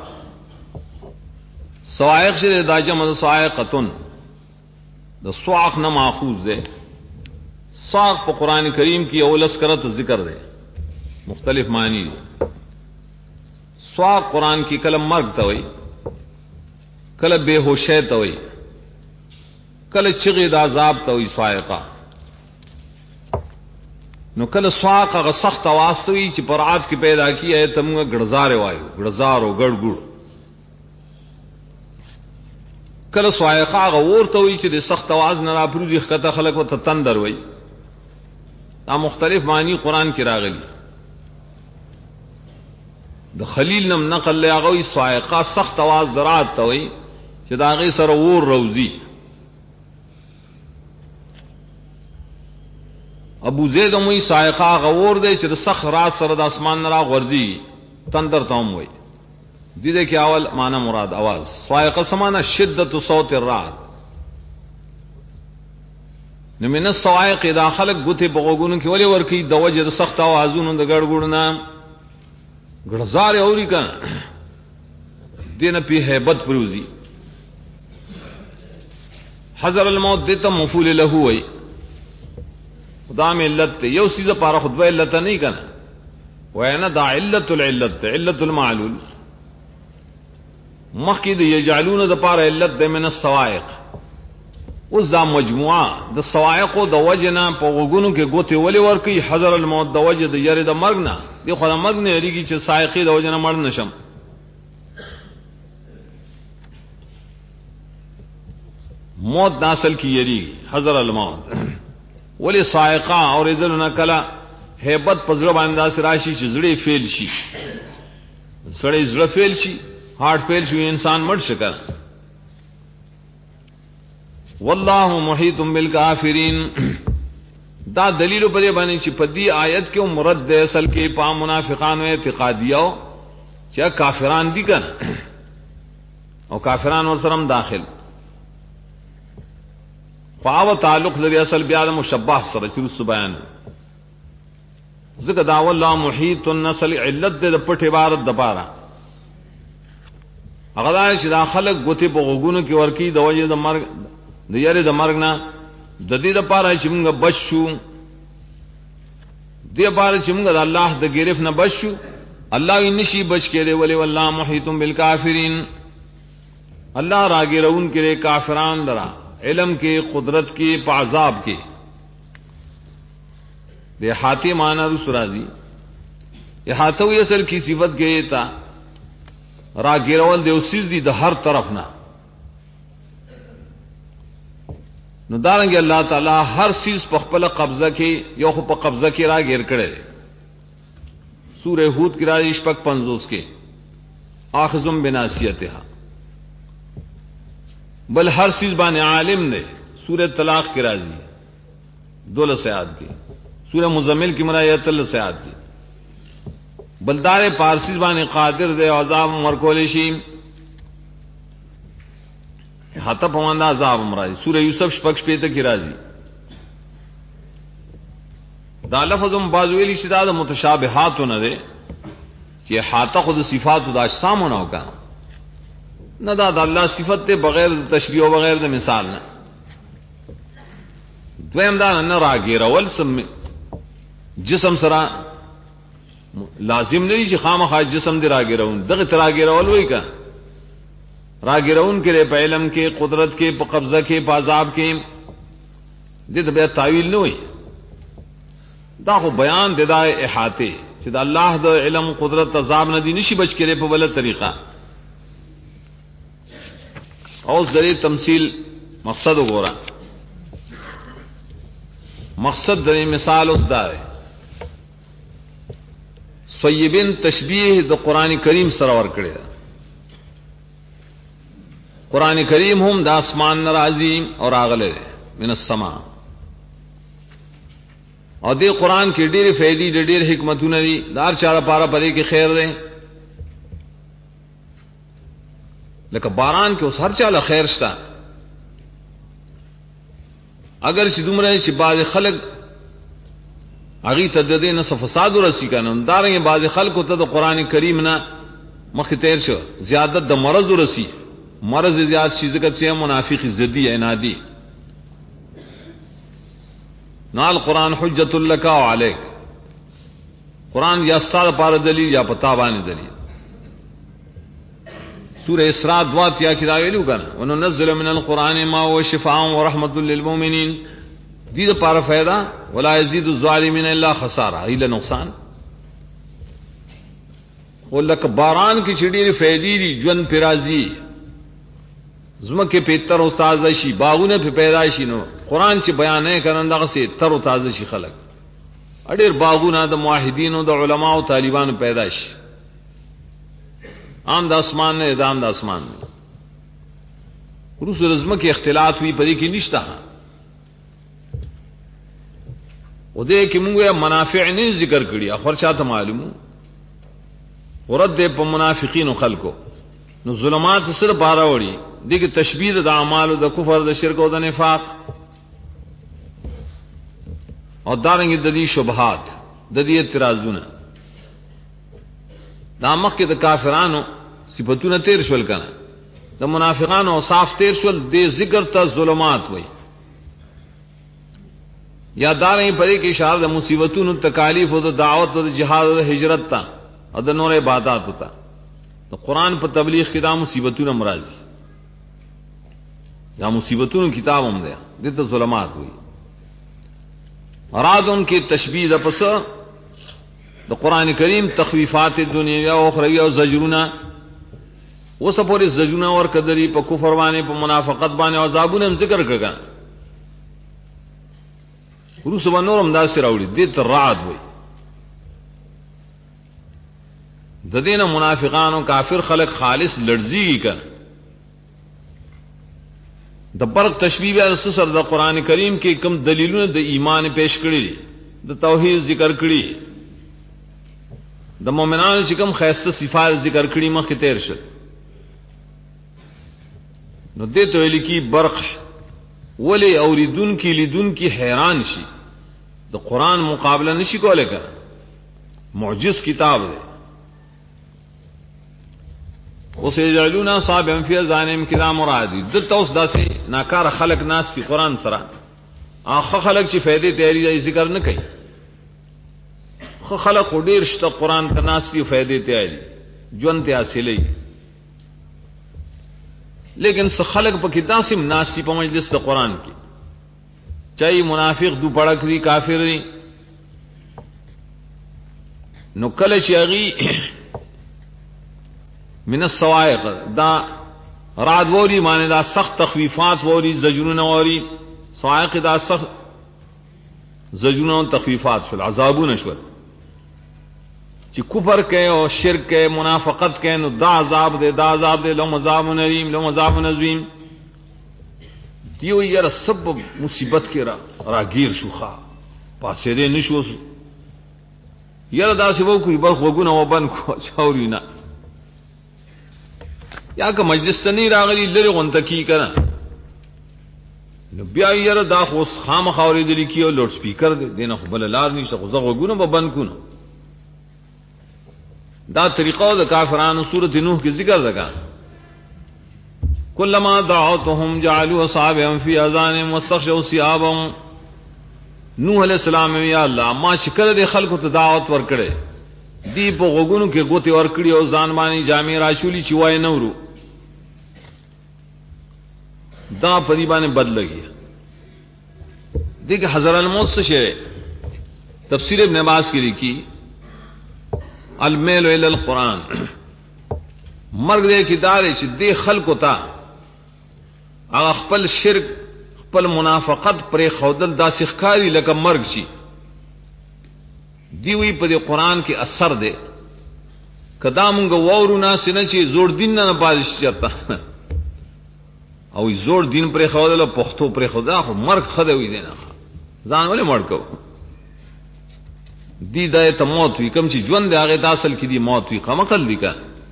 سوائق سے دا جمع سوائقتن دا سواق نہ ماخوذ دے साक पर कुरान करीम की अवलस करत जिक्र दे मुख्तलिफ मानी स्वाक कुरान की कलम मर्ग तवई कल बेहोशे तवई कल चिगद आजाब तवई स्वायका नो कल स्वाक अगर सख्त आवाज तवई ची पर आप की पैदा की है तमुगा गड़जार वायु गड़जारो गड़गुड़ कल स्वायका अगर तवई ची सख्त आवाज न रापरूजी खता खलक व तंदर वई आ मुख्तलिफ मानी कुरान की रागली द खलील नम नकल ले आगई स्वायका सख्त आवाज दरात तवई चिदागी सर वोर रोजी अबू जैद मुई सायका गवोर दे चिद सख रात सरद आसमान नरा गर्जी तंदर तम वई दीदे के अवल माना मुराद आवाज स्वायका समाना शिद्दत सौत रात नमिन सवायक दाखल गुथे बगोगुन के वले वर्की दवज सख्त आवाजून द गड़गुड़ना गड़जार औरी का दिन पी हैबत परूजी हजर अलमौत देता मफूल लहू वई खुदा में इल्लत यो सीधा पारा खुदबा इल्लत नहीं करना वह ना दा इल्लतुल इल्लत इल्लतुल मालूल मखीद ये जालून द पारा इल्लत दे में सवायक उस दा मजमुआ द सवायक द वजना पगुन के गोते वले वर की हजर अलमौत द वज द यर द मरना ये खुदा मरग ने हरी की सायकी द वजना मर नशम मौत नासल की यरी हजर अलमौत वले सायका और इधर न कला हैबत पजड़ बांदा से राशि जड़े फेल शी सड़े जड़ फेल शी हार्ट फेल शी इंसान मर सका वल्लाहु मुहीतुम बिल काफिरीन दा दलील पर बनी ची पदी आयत क्यों मुरद असल के पा मुनाफिकान में इतिकादिया क्या काफिरान दी कर और काफिरान और सरम दाखिल पाव ताल्लुक लरी असल ब्याद मुशब्बाह सर चिरुस बयान जिक दावल्ला मुहीतुन नसल इल्लत दे पट इबारत दपारा अगदाय चिदा खलक गोते बगुन की वर्की दवजे द मर्ग दयरे द मर्गना ददी द पारा चिमंग बशु दे पारा चिमंग अल्लाह द गिरफ न बशु अल्लाह इनशी बच के रे वले वल्लाह मुहीतुम बिल काफिरीन अल्लाह रागे रउन के रे काफिरान लरा इल्म के कुदरत के पाजाब के दे हाथी माना रुसराजी ये हाथों असल की सिफत गए था रा गिरवल देवसीज दी द हर तरफ ना नुदारंगे अल्लाह ताला हर चीज पखपल कब्जा के यो प कब्जा के रा गिर करे सूरह हूद की राज इश्पक पंजोस के आखिजुम बिनासियतिहा बल हर चीज बाने आलिम ने सूरह तलाक की राजी 2 सयाद की सूरह मुजम्मिल की मरायतल सयाद की बलदार पारसीज बाने कादिर दे अजाब मरकोलेशी हाथा पवांदा अजाब मराजी सूरह यूसुफ पक्ष पेत की राजी दालफजुम बाजुएली शिदाद मुतशाबिहात न दे कि हाथा खुद सिफात उदासाम होना होगा न दादा अल्लाह सिफत बगैर तशबीह बगैर द मिसाल न द्वयम दान न रागे रवल सम जिसम सरा लाजिम नहीं जी खाम खा जिसम दे रागे रउन दग रागे रवल वही का रागे रउन के रे पहलम के कुदरत के कब्जा के पाजाब के दे बे तावील न हुई दाखो बयान देदाए इहाते सिदा अल्लाह द इल्म कुदरत अजाब नदी निशी बच के रे पे गलत तरीका और उस दरे तमसील मकसद गोरा मकसद दरे मिसाल उस दाए सय्यबिन तशबीह द कुरान करीम सरवर करे कुरान करीम हम द आसमान नराजीम और आगले मिन समा और दे कुरान के डेर फैदी डेर हिकमतुन दार चारा पारा परे के खैर दे लेकिन बारान के उस हर चाला खैर शता अगर चिदुम रहे चिबाज खलक अगी तददे न फसाद रसी का नारेंगे बाज खल को तद कुरान करीम ना मख तैर से ज्यादत द मरज रसी मरज ज्याद शिजकत से मुनाफिक जदी है नादी نال قرآن حجت لک و علیک، قرآن یا استاد پار دلیل یا پتا باندې دلیل. سورہ اسراء دوات یا کدا ویلو کنه وننزل من القرآن ما هو شفاء ورحمة للمؤمنین، دې لپاره فائدہ ولا یزيد الظالمین الا خسارہ، الا نقصان. ولک باران کی چډيري فائدې دي ژوند پرازي، زمکه په تر او تازه شي، باغونه په پیدا شي. نو قرآن چې بیانې کړه دغه سي تر او تازه شي، خلک اډیر باغونه د موحدینو د علماء او طالبانو پیدا شي. عام د اسمان نه دام د اسمان نه روس رزمکه اختلاط وی پدې کې نشته. او دې کې موږ منافع نه ذکر کړی، اخر چاته معلومو ورد په منافقین خلکو. نو ظلمات سره بارا وړي دغه تشبیه د اعمال د کفر د شرک او د نفاق او دارنګ د دې شبهات د دې اعتراضونه. دا مخکې د کافرانو صفاتونه تیر شول کنه، د منافقانو اوصاف تیر شول، د ذکر ته ظلمات وای. یا دارنګ پرې کې اشاره د مصیبتونو تکالیف او د دعوت او د جهاد او د هجرت ته او د نور عبادت ته. د قرآن په تبلیغ کې دا مصیبتونه مراد دي، دا مصیبتونو کتاب هم دی، دته ظلمات وای. ارادون کی تشبیہ د پس د قران کریم تخویفات دنیا او اخروی او زجرنا وسپورې زجرنا ور کدری په کفر باندې، په منافقت باندې او عذابونه ذکر کړه. روس باندې دا سره وړي د رعد وای. د دینه منافقانو کافر خلق خالص لړزي کړه. د برق تشبیه او سر د قران کریم کې کوم دلیلونه د ایمان پیش کړي، د توحید ذکر کړي، د مؤمنانو چې کوم خاصه صفات ذکر کړي مخکې تیر شل. نو دې ته ویل کی برق ولی اوریدون کی لیدون کی حیران شي، د قران مقابله نشي کولای کنه، معجز کتاب دی. وسيجعلون صابعا في اذانهم كذا مرادي د توس داسي ناکار خلق ناس في قران سره اخ خلق چې فائدې تیاری ذکر نه کوي. خو خلق ډیر شته قران ته ناس في فائدې تیاری ژوند ته حاصلې، لیکن څه خلق په کې داسې ناس په مجلس د قران کې چای منافق دو پړک دي، کافر دي. نو کله چې هغه من الصواعق دا رعد ووري معنی دا سخت تخویفات ووري، زجرونه ووري. صواعق دا سخت زجرونه او تخویفات شول، عذابونه شول. چې کفر کوي او شرک کوي، منافقت کوي، نو دا عذاب دی، دا عذاب دی، لهم عذاب علیم، لهم عذاب عظیم. دیو یاره سبب مصیبت کې راگیر شوخه پاسې دې نشو یاره دا څه وو کوي بس وګونه وبن کو چاوري نه، یا که مجلس ته نه راغلی لري غونته کی کنه. نو بیا یاره دا خو خامخ اوریدل کی او لوډ سپیکر دینه خو بل لار نشته، خو زغه وګونه به بند کو. دا طریقه د کافرانو سورۃ نوح کې ذکر ده. کلما دعوتهم جعلوا اصابعهم في اذانهم واستغشوا ثيابهم. نوح علیہ السلام یا الله ما شکر دې خلکو ته دعوت ورکړې، دی په غوګونو کې ګوتې ورکړي او ځان باندې جامې راشولي چې وای نه ورو. دا په دې باندې بدلږي. دغه حضرت الموت شه تفسیر ابن عباس کې لیکي المیل الى القران، مرګ دې کې دار چې دې خلکو ته هغه خپل شرک خپل منافقت پر خودل دا سخکاری لکه مرګ شي. دی وی په قرآن کې اثر دی. کدا مونږ وورو ناس نه چې زوړ دین نه پاتې چرته او زوړ دین پر خودل او پښتو پر خدا خو مرګ خدای وي دی نه ځان ولې مړ کو. دی دای ته موت وی کوم چې ژوند هغه اصل کې دی موت وی قمقل دی کا.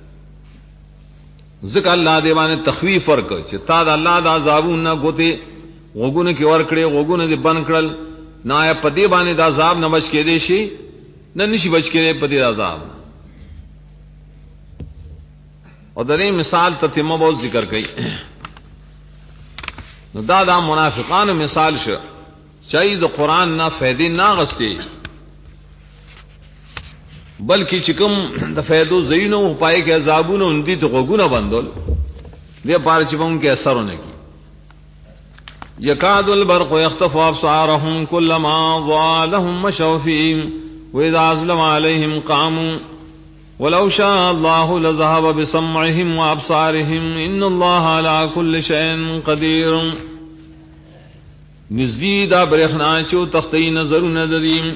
ذکر الله دې باندې تخویف ورکړي چې تا د الله د عذابونو غوته وګونه کې ور کړې، وګونه دې بند کړل، نه په دې باندې د عذاب نه بچ کېدې شي، نه نشي بچ کېدې په دې عذاب. او درې مثال تتمه به ذکر کړي. نو دا منافقانو مثال شو چای د قران نه فائدې نه غسته بلکې چې کوم د فائدو زینو پای کې عذابونه اندي ته غوګونه بندول دې پاره چې مونږ کې اثرونه کی یکاد البرق یخطف ابصارهم كلما ضاء لهم مشوا فيه واذا اظلم عليهم قاموا ولو شاء الله لذهب بسمعهم وابصارهم ان الله على كل شيء قدير نزيدا برخنا شو تختی نظرونه دریم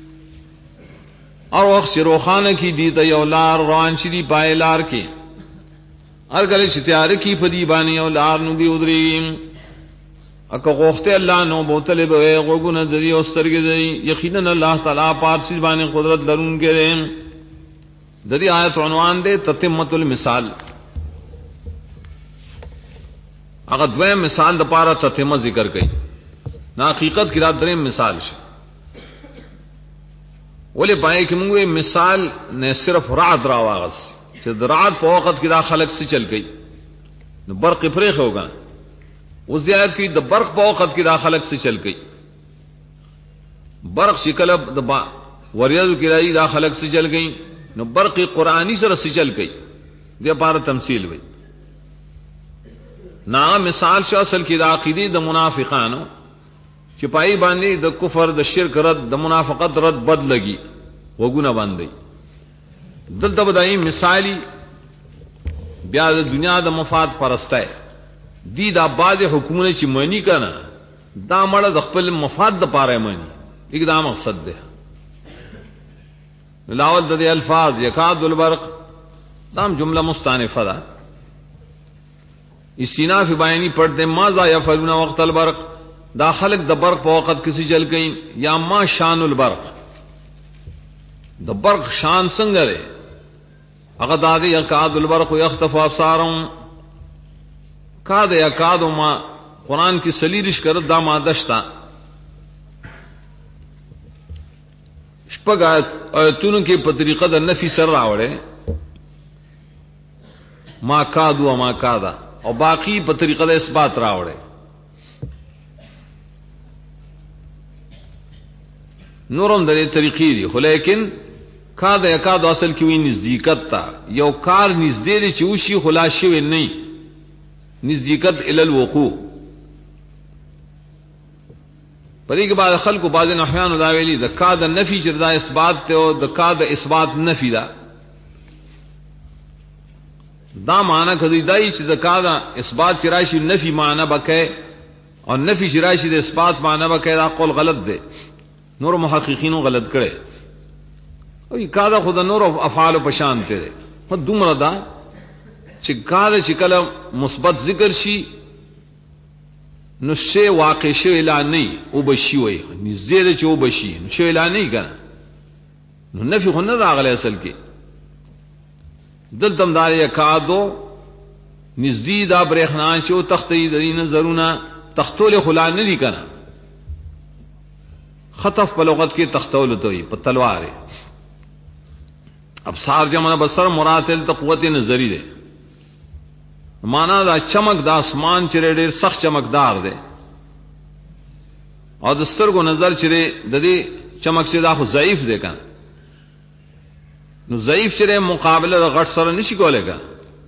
اور وقت روخانه کی دی ته یو لار روان شي پای لار کې ارګل چې تیار کی پدی باندې یو لار نو دی ودریم اکه غوخته الله نو بوتل به غوګونه دی او سترګې دی یقینا الله تعالی پارسی باندې قدرت درون کړي د دې آیت عنوان دی تتمه المثال هغه دوه مثال د پاره تتمه ذکر کړي نا حقیقت کې دا درې مثال شي ولې پای کې موږ مثال نه صرف رعد را واغس چې د رعد په وخت کې دا خلک څه چل گئی نو برق پرې خوګا اوس زیات کې د برق په وخت کې دا خلک څه چل گئی برق شکل د وریاض کې راځي دا خلک څه چل گئی نو برق قرآنی سره څه چل گئی دې لپاره تمثيل وي نا مثال شو اصل کې د عقیده د منافقانو چې پای باندې د کفر د شرک رد د منافقت رد بد لګي وګونه باندې دلته بدایي مثالی بیا د دنیا د مفاد پرسته دي دا بعض حکومت چې مانی کنه دا مړه د خپل مفاد د پاره مانی اقدام مقصد ده لاول د الفاظ یکاد البرق دام جمله مستانفه ده استیناف بیانی پڑھتے ماذا یفعلون وقت البرق دا خلق د برق په وخت کسی چل گئی یا ما شان البرق د برق شان څنګه ده هغه د دې یکاد البرق یخطف ابصارهم کاد یکاد ما قران کی سلیریش کړه دا ماده شتا شپږ آیتونو کې په طریقه د نفي سره راوړې ما کاد او ما کادا او باقی په طریقه د اثبات راوړې نورم د دې طریقې دي خو لیکن کاد یکاد اصل کې وی نزدېکت تا یو کار نږدې دي چې وشي خلاص شوی نه نزدېکت ال الوقوع پدې کې بعد خلکو بعض نحویان دا ویلي د کاد نفي چې دا اثبات ته او د کاد اثبات نفي دا معنی کدی دای چې د کاد اثبات چې راشي نفي معنی بکې او نفي چې راشي د اثبات معنی بکې دا قول غلط دی نور محققینو غلط کړي او کاد خود نور افعال په شان ته دی په دومره دا چې کاد چې کله مثبت ذکر شي نو شی واقع شی اعلان نه او بشي وي نږدې چې او بشي شی اعلان نه کنه نو نفي خو نه راغلی اصل کې دلتم دار یکادو نزدې دا برېخنا چې او تختې د نظرونه تختول خلا نه دي کنه خطف په لغت کې تختول ته وي په تلوار ابصار جمع بصر مراتل ته قوت نظری ده معنا دا چمک د اسمان چې ډېر سخت چمکدار ده او د سترګو نظر چې د دې چمک چې دا خو ضعیف ده کنه نو ضعیف چې مقابله د غټ سره نشي کولای کا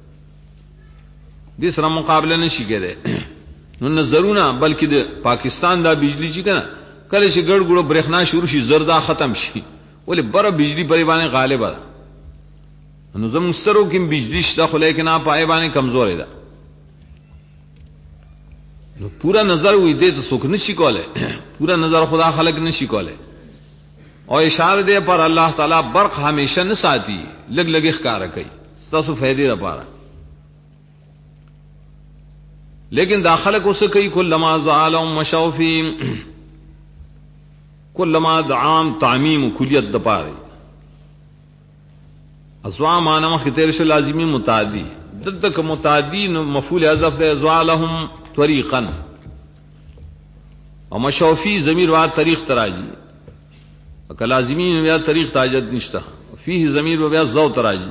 دې سره مقابله نشي کېده نو نظرونه بلکې د پاکستان دا بجلی چې کنه کله چې ګړ ګړو برېښنا شروع شي زردا ختم شي ولې بره بجلی پرې باندې غالبه ده نو زموږ سترو کې بجلی شته خو لیکن اپ پای باندې کمزورې ده نو پورا نظر وې دې ته څوک نشي کولای پورا نظر خدا خلق نشي کولای او اشاره دې پر الله تعالی برق همیشه نه ساتي لګ لګ ښکارا کوي تاسو فائدې لپاره لیکن داخله کو څه کوي کلمہ زعلهم مشوفی کلمہ دعام تعمیم کلیت د پاره ازوا معنا مخ تیر شو لازمی متعدی ددک متعدی مفعول حذف ده زعلهم طریقا او مشوفی ضمیر وا طریق تراجی که لازمی یا طریق تاجد نشتا فيه ضمیر و بیا ذو تراجی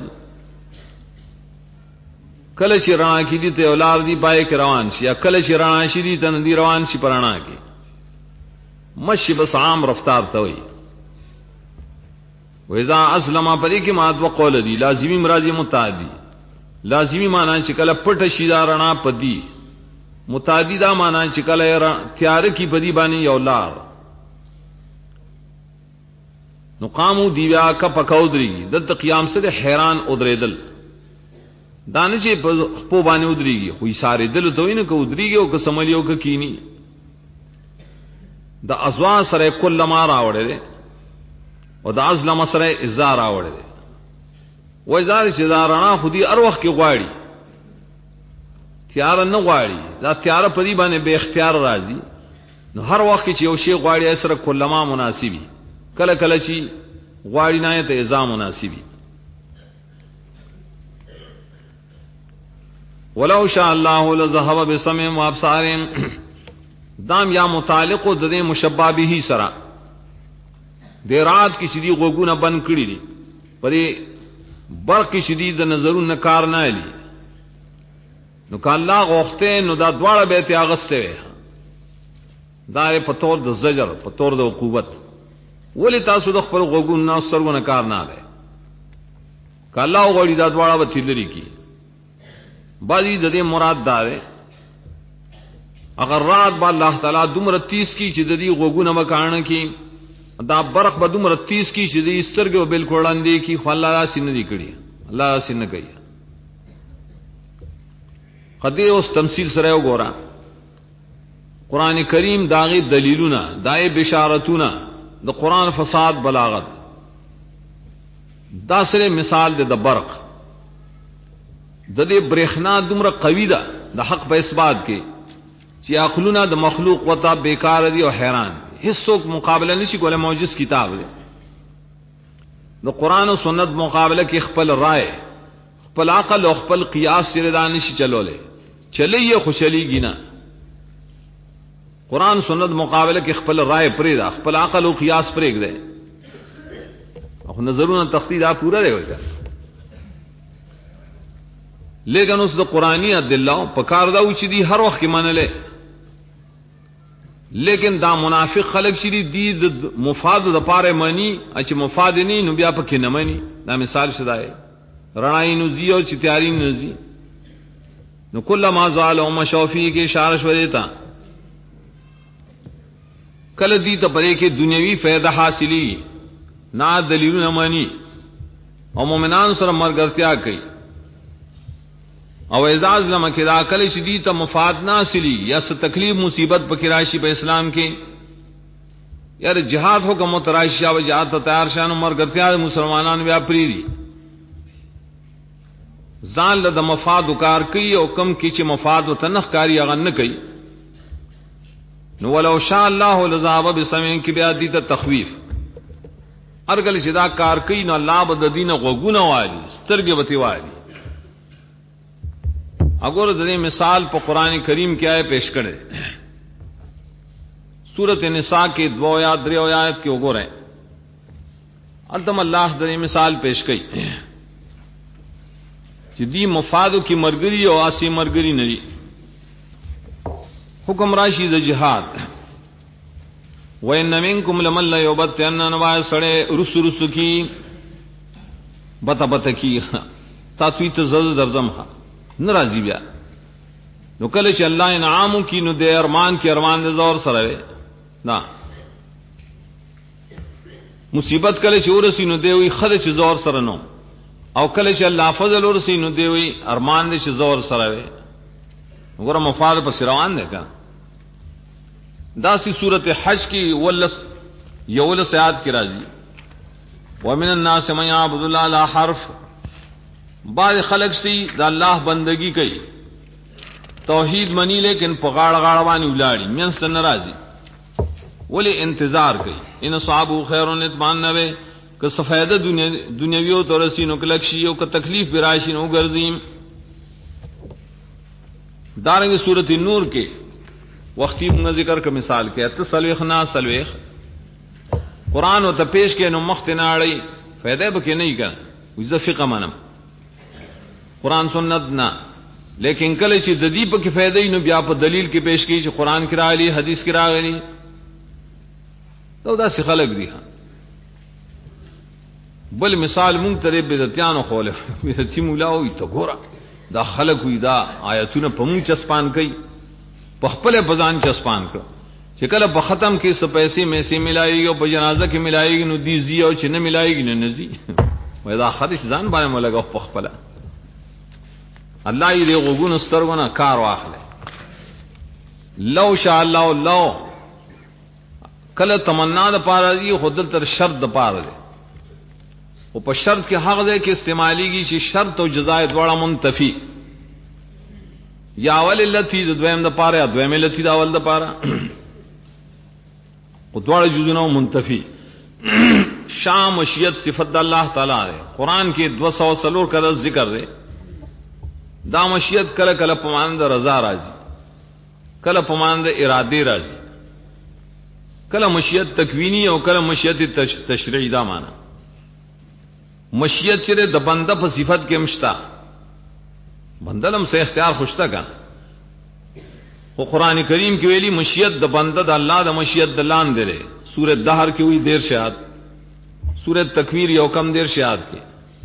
کله چې رانا کی دي ته اولاد دی پای کې روان شي یا کله چې رانا شي دي ته ندی روان شي پرانا کې مشی بس عام رفتار ته وي. واذا اسلم پدې کې ما دو قول دي لازمی مرادی متعدی. لازمی معنی چې کله پټ شي دا رڼا پدی، متعدی دا معنی چې کله تیار کی پدی باندې یو لار. نو قامو دیویا کا پکودري د قیام سره حیران ودریدل، دانه چې په باندې ودریږي خو یې ساره دل ته ویني کو ودریږي او که سملیو که کینی د ازوا سره کله ما راوړل او د ازلم سره ازار راوړل. وځار چې زارنا خودي ار وخت کې غواړي تیار نه غواړي، دا تیار په دې باندې به اختیار راځي. نو هر وخت چې یو شی غواړي سره کله ما مناسبي، کله کله چې غواړي نه ته ازا مناسبي. ولو شاء الله لذهب بسمعهم وابصارهم دام یا متعلق د دې مشبہ به سره د رات کی شدی غوګونه بند کړی دي، پرې برق شدید نظرونه کار نه لې. نو کله غوخته نو دا دواړه به ته اغسته وي، دا په تور د زجر په تور د عقوبت. ولی تاسو د خپل غوګونو سرونه کار نه لې کله غوړي دا دواړه به تلری کی. بعضی د دې مراد دا ده اگر رات با الله تعالی دومره 30 کی چې د دې غوګونه مکانه کی، دا برق به دومره 30 کی چې دې سترګو بالکل اندې کی، خو الله سینه دې کړی، الله سینه کوي. خدای اوس تمثيل سره وګورا قران کریم داغه دلیلونه دای بشارتونه د قران فصاحت بلاغت دا سره مثال د برق د دې برېښنا دومره قوی ده د حق په اثبات کې چې عقلونه د مخلوق وته بیکار دي او حیران. هیڅوک مقابله نشي کولای، معجز کتاب دی. د قران او سنت مقابله کې خپل رائے، خپل عقل او خپل قیاس سره دا نشي چلولې، چلیه خوشاليږي نه. قران سنت مقابله کې خپل رائے پرې دا، خپل عقل او قیاس پرې دی. او نظرونه تخطیدا پورا دی وکړه. لیکن اوس د قرآنی ادله په کار دا و چې دی هر وخت کې منلې، لیکن دا منافق خلق شری دی د مفاد د پاره مانی چې مفاد نه نو بیا پکې نه مانی. دا مثال شدای رڼای نو زیو چې تیاری نه زی نو کله ما زال او مشوفی کې اشاره شو دیتا کله دی ته پرې کې دنیوي فائدہ حاصلی نه دلیلونه مانی او مؤمنان سره مرګرتیا کوي. او اعزاز لمه کې دا کله شدید ته مفاد ناصلی یا څه تکلیف مصیبت پکې راشي په اسلام کې، یار جهاد حکم متراشیا او جهاد ته تیار شانو مرګرتیا مسلمانانو بیا پریری ځان له د مفاد کار کوي او کم کې چې مفاد او تنخ کاری هغه نه کوي. نو ولو شاء الله لذهب بسمعهم کې بیا دي ته تخویف ارګل چې دا کار کوي نو الله به د دینه غوګونه والی سترګې وتی والی. اگر د مثال په قران کریم کې آئے پیش کړي سورۃ النساء کې 2 یا 3 آیات کې وګورئ التم الله د مثال پیش کړي چې دی مفادو کې مرګري او اسی مرګري نه دي. حکم راشي د جهاد وان منکم لمن لا یبتن نوا سړې رس رس کی بتا بتا کی تاسو ته زړه درځم ناراضی بیا نو کله چې الله انعام کی نو د ارمان کې ارمان د زور سره نه مصیبت کله چې ورسی نو دی وی خله چې زور سره نو او کله چې الله فضل ورسی نو دی وی ارمان دې چې زور سره وي. وګوره مفاد په روان ده کا داسې سورۃ حج کی ولس یولس آیات کی راځي ومن الناس من يعبد الله لا حرف. بعض خلق سي د الله بندگی کوي توحید منی لیکن په غاړه غاړه باندې ولاړی مینس ناراضي ولی انتظار کوي ان صحابو خیرون اطمان نوے که سفیده دنیاویو تورسی نو کلکشیو که تکلیف براشی نو گرزیم. دارنگی سورت نور کے وقتی منگا ذکر کا مثال کے اتسلویخ نا سلویخ قرآن و تپیش کے نو مخت ناڑی فیدہ بکی نہیں کن ویزا فقہ منم قرآن سنت نا لیکن کله چې د دې په کې فائدې نو بیا په دلیل کې پیش کړي چې قرآن کرا علی حدیث کرا غلی دا سی خلق دی بل مثال مونږ ته بدعتانو خوله بدعتي مولا وي ته ګوره دا خلق وي دا آیتونه په مونږ چسپان کوي په خپل بزان چسپان کړ چې کله په ختم کې څه پیسې مې ملایي او په جنازه کې ملایي نو دي زی او چې نه ملایي نه نزي وای دا خرج ځان باندې ملګو په خپل الله یې له غوګونو سترګونه کار واخله لو شاء الله لو کله تمنا د پاره دی خود تر شرط د پاره دی او په شرط کې حق دی کې استعماليږي چې شرط او جزاء دواړه منتفي یا اول التی د دویم د پاره یا دویم التی د اول د پاره او دواړه جزونه منتفي شام مشیت صفت د الله تعالی ہے قران کې 200 کله ذکر دی دا مشیت کله کله په معنی د رضا راځي کله په معنی د اراده راځي کله مشیت تکوینی او کله مشیت تشریعی دا معنی مشیت چره د بنده په صفت کې مشتا بندلم سے اختیار خوشتا کا او قران کریم کې ویلي مشیت د بنده د الله د مشیت د لان دی سورۃ دهر کې وی دیر شاد سورۃ تکویر یو کم دیر شاد کې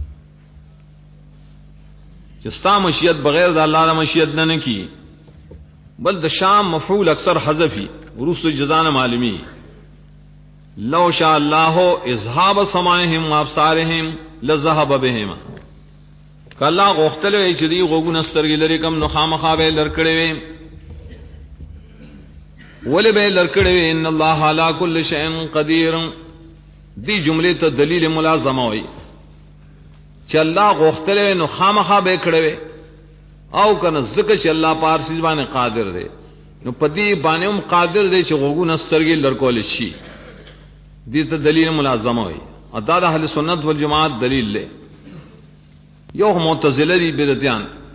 چې ستا مشیت بغیر د الله د مشیت نه کی بل د شام مفعول اکثر حذفی ورس جزان معلومی لو شاء الله اذهاب سماعهم وابصارهم لذهب بهم کله غختلوي چې دی غوګونه سترګې لري کم نو خامخابه لړکړې وي ولې به لړکړې وي ان الله على كل شيء قدير دی جمله ته دلیل ملازمه وي چې الله غختلوي نو خامخابه کړې او کنه ذکر چې الله پارسی باندې قادر دی نو پدی باندې هم قادر دی چې غوګونه سترګې لړکول شي دې ته دلیل ملازمه وي ادا د اهل سنت والجماعت دلیل له یو معتزله دی بدعتيان